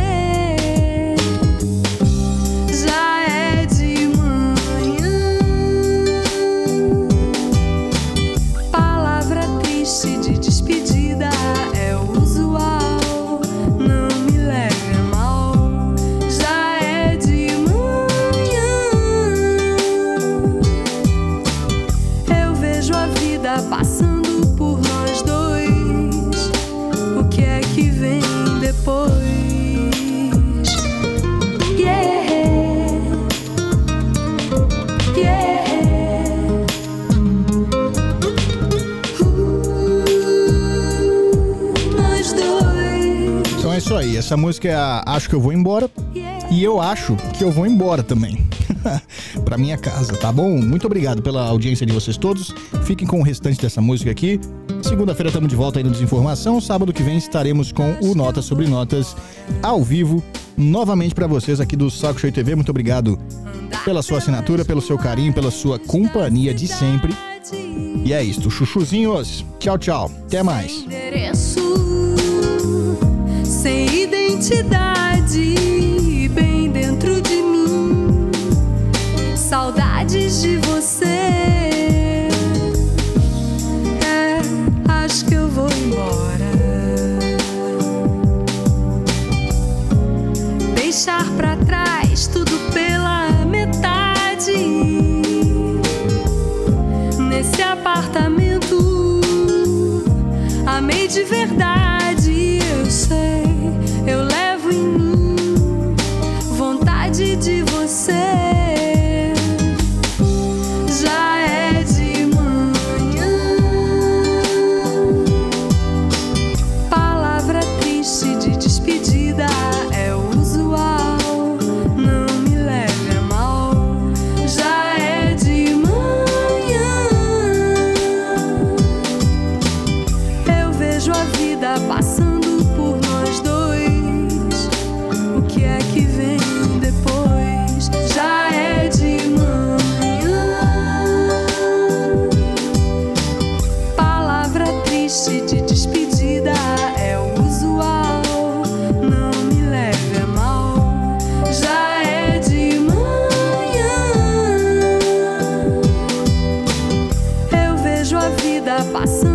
Speaker 13: Já é de manhã, palavra triste de despedida é o usual, não me leve a mal. Já é de manhã, eu vejo a vida passando por nós dois. O que é que vem depois?
Speaker 1: Então é isso aí, essa música é a Acho que eu vou embora. E eu acho que eu vou embora também. Pra minha casa, tá bom? Muito obrigado pela audiência de vocês todos. Fiquem com o restante dessa música aqui. Segunda-feira estamos de volta aí no Desinformação. Sábado que vem estaremos com o Notas sobre Notas ao vivo, novamente pra vocês aqui do Saco Cheio T V. Muito obrigado pela sua assinatura, pelo seu carinho, pela sua companhia de sempre. E é isso, chuchuzinhos. Tchau, tchau. Até mais.
Speaker 13: Sem identidade, bem dentro de mim, saudades de você. É, acho que eu vou embora. Deixar pra trás tudo pela metade. Nesse apartamento, amei de verdade, eu sei, eu levo em mim vontade de você. Já é de manhã, palavra triste de despedida é o usual, não me leve a mal. Já é de manhã, eu vejo a vida passando por nós dois. O que é que vem depois? Já é de manhã, palavra triste de despedida é o usual, não me leve a mal. Já é de manhã, eu vejo a vida passando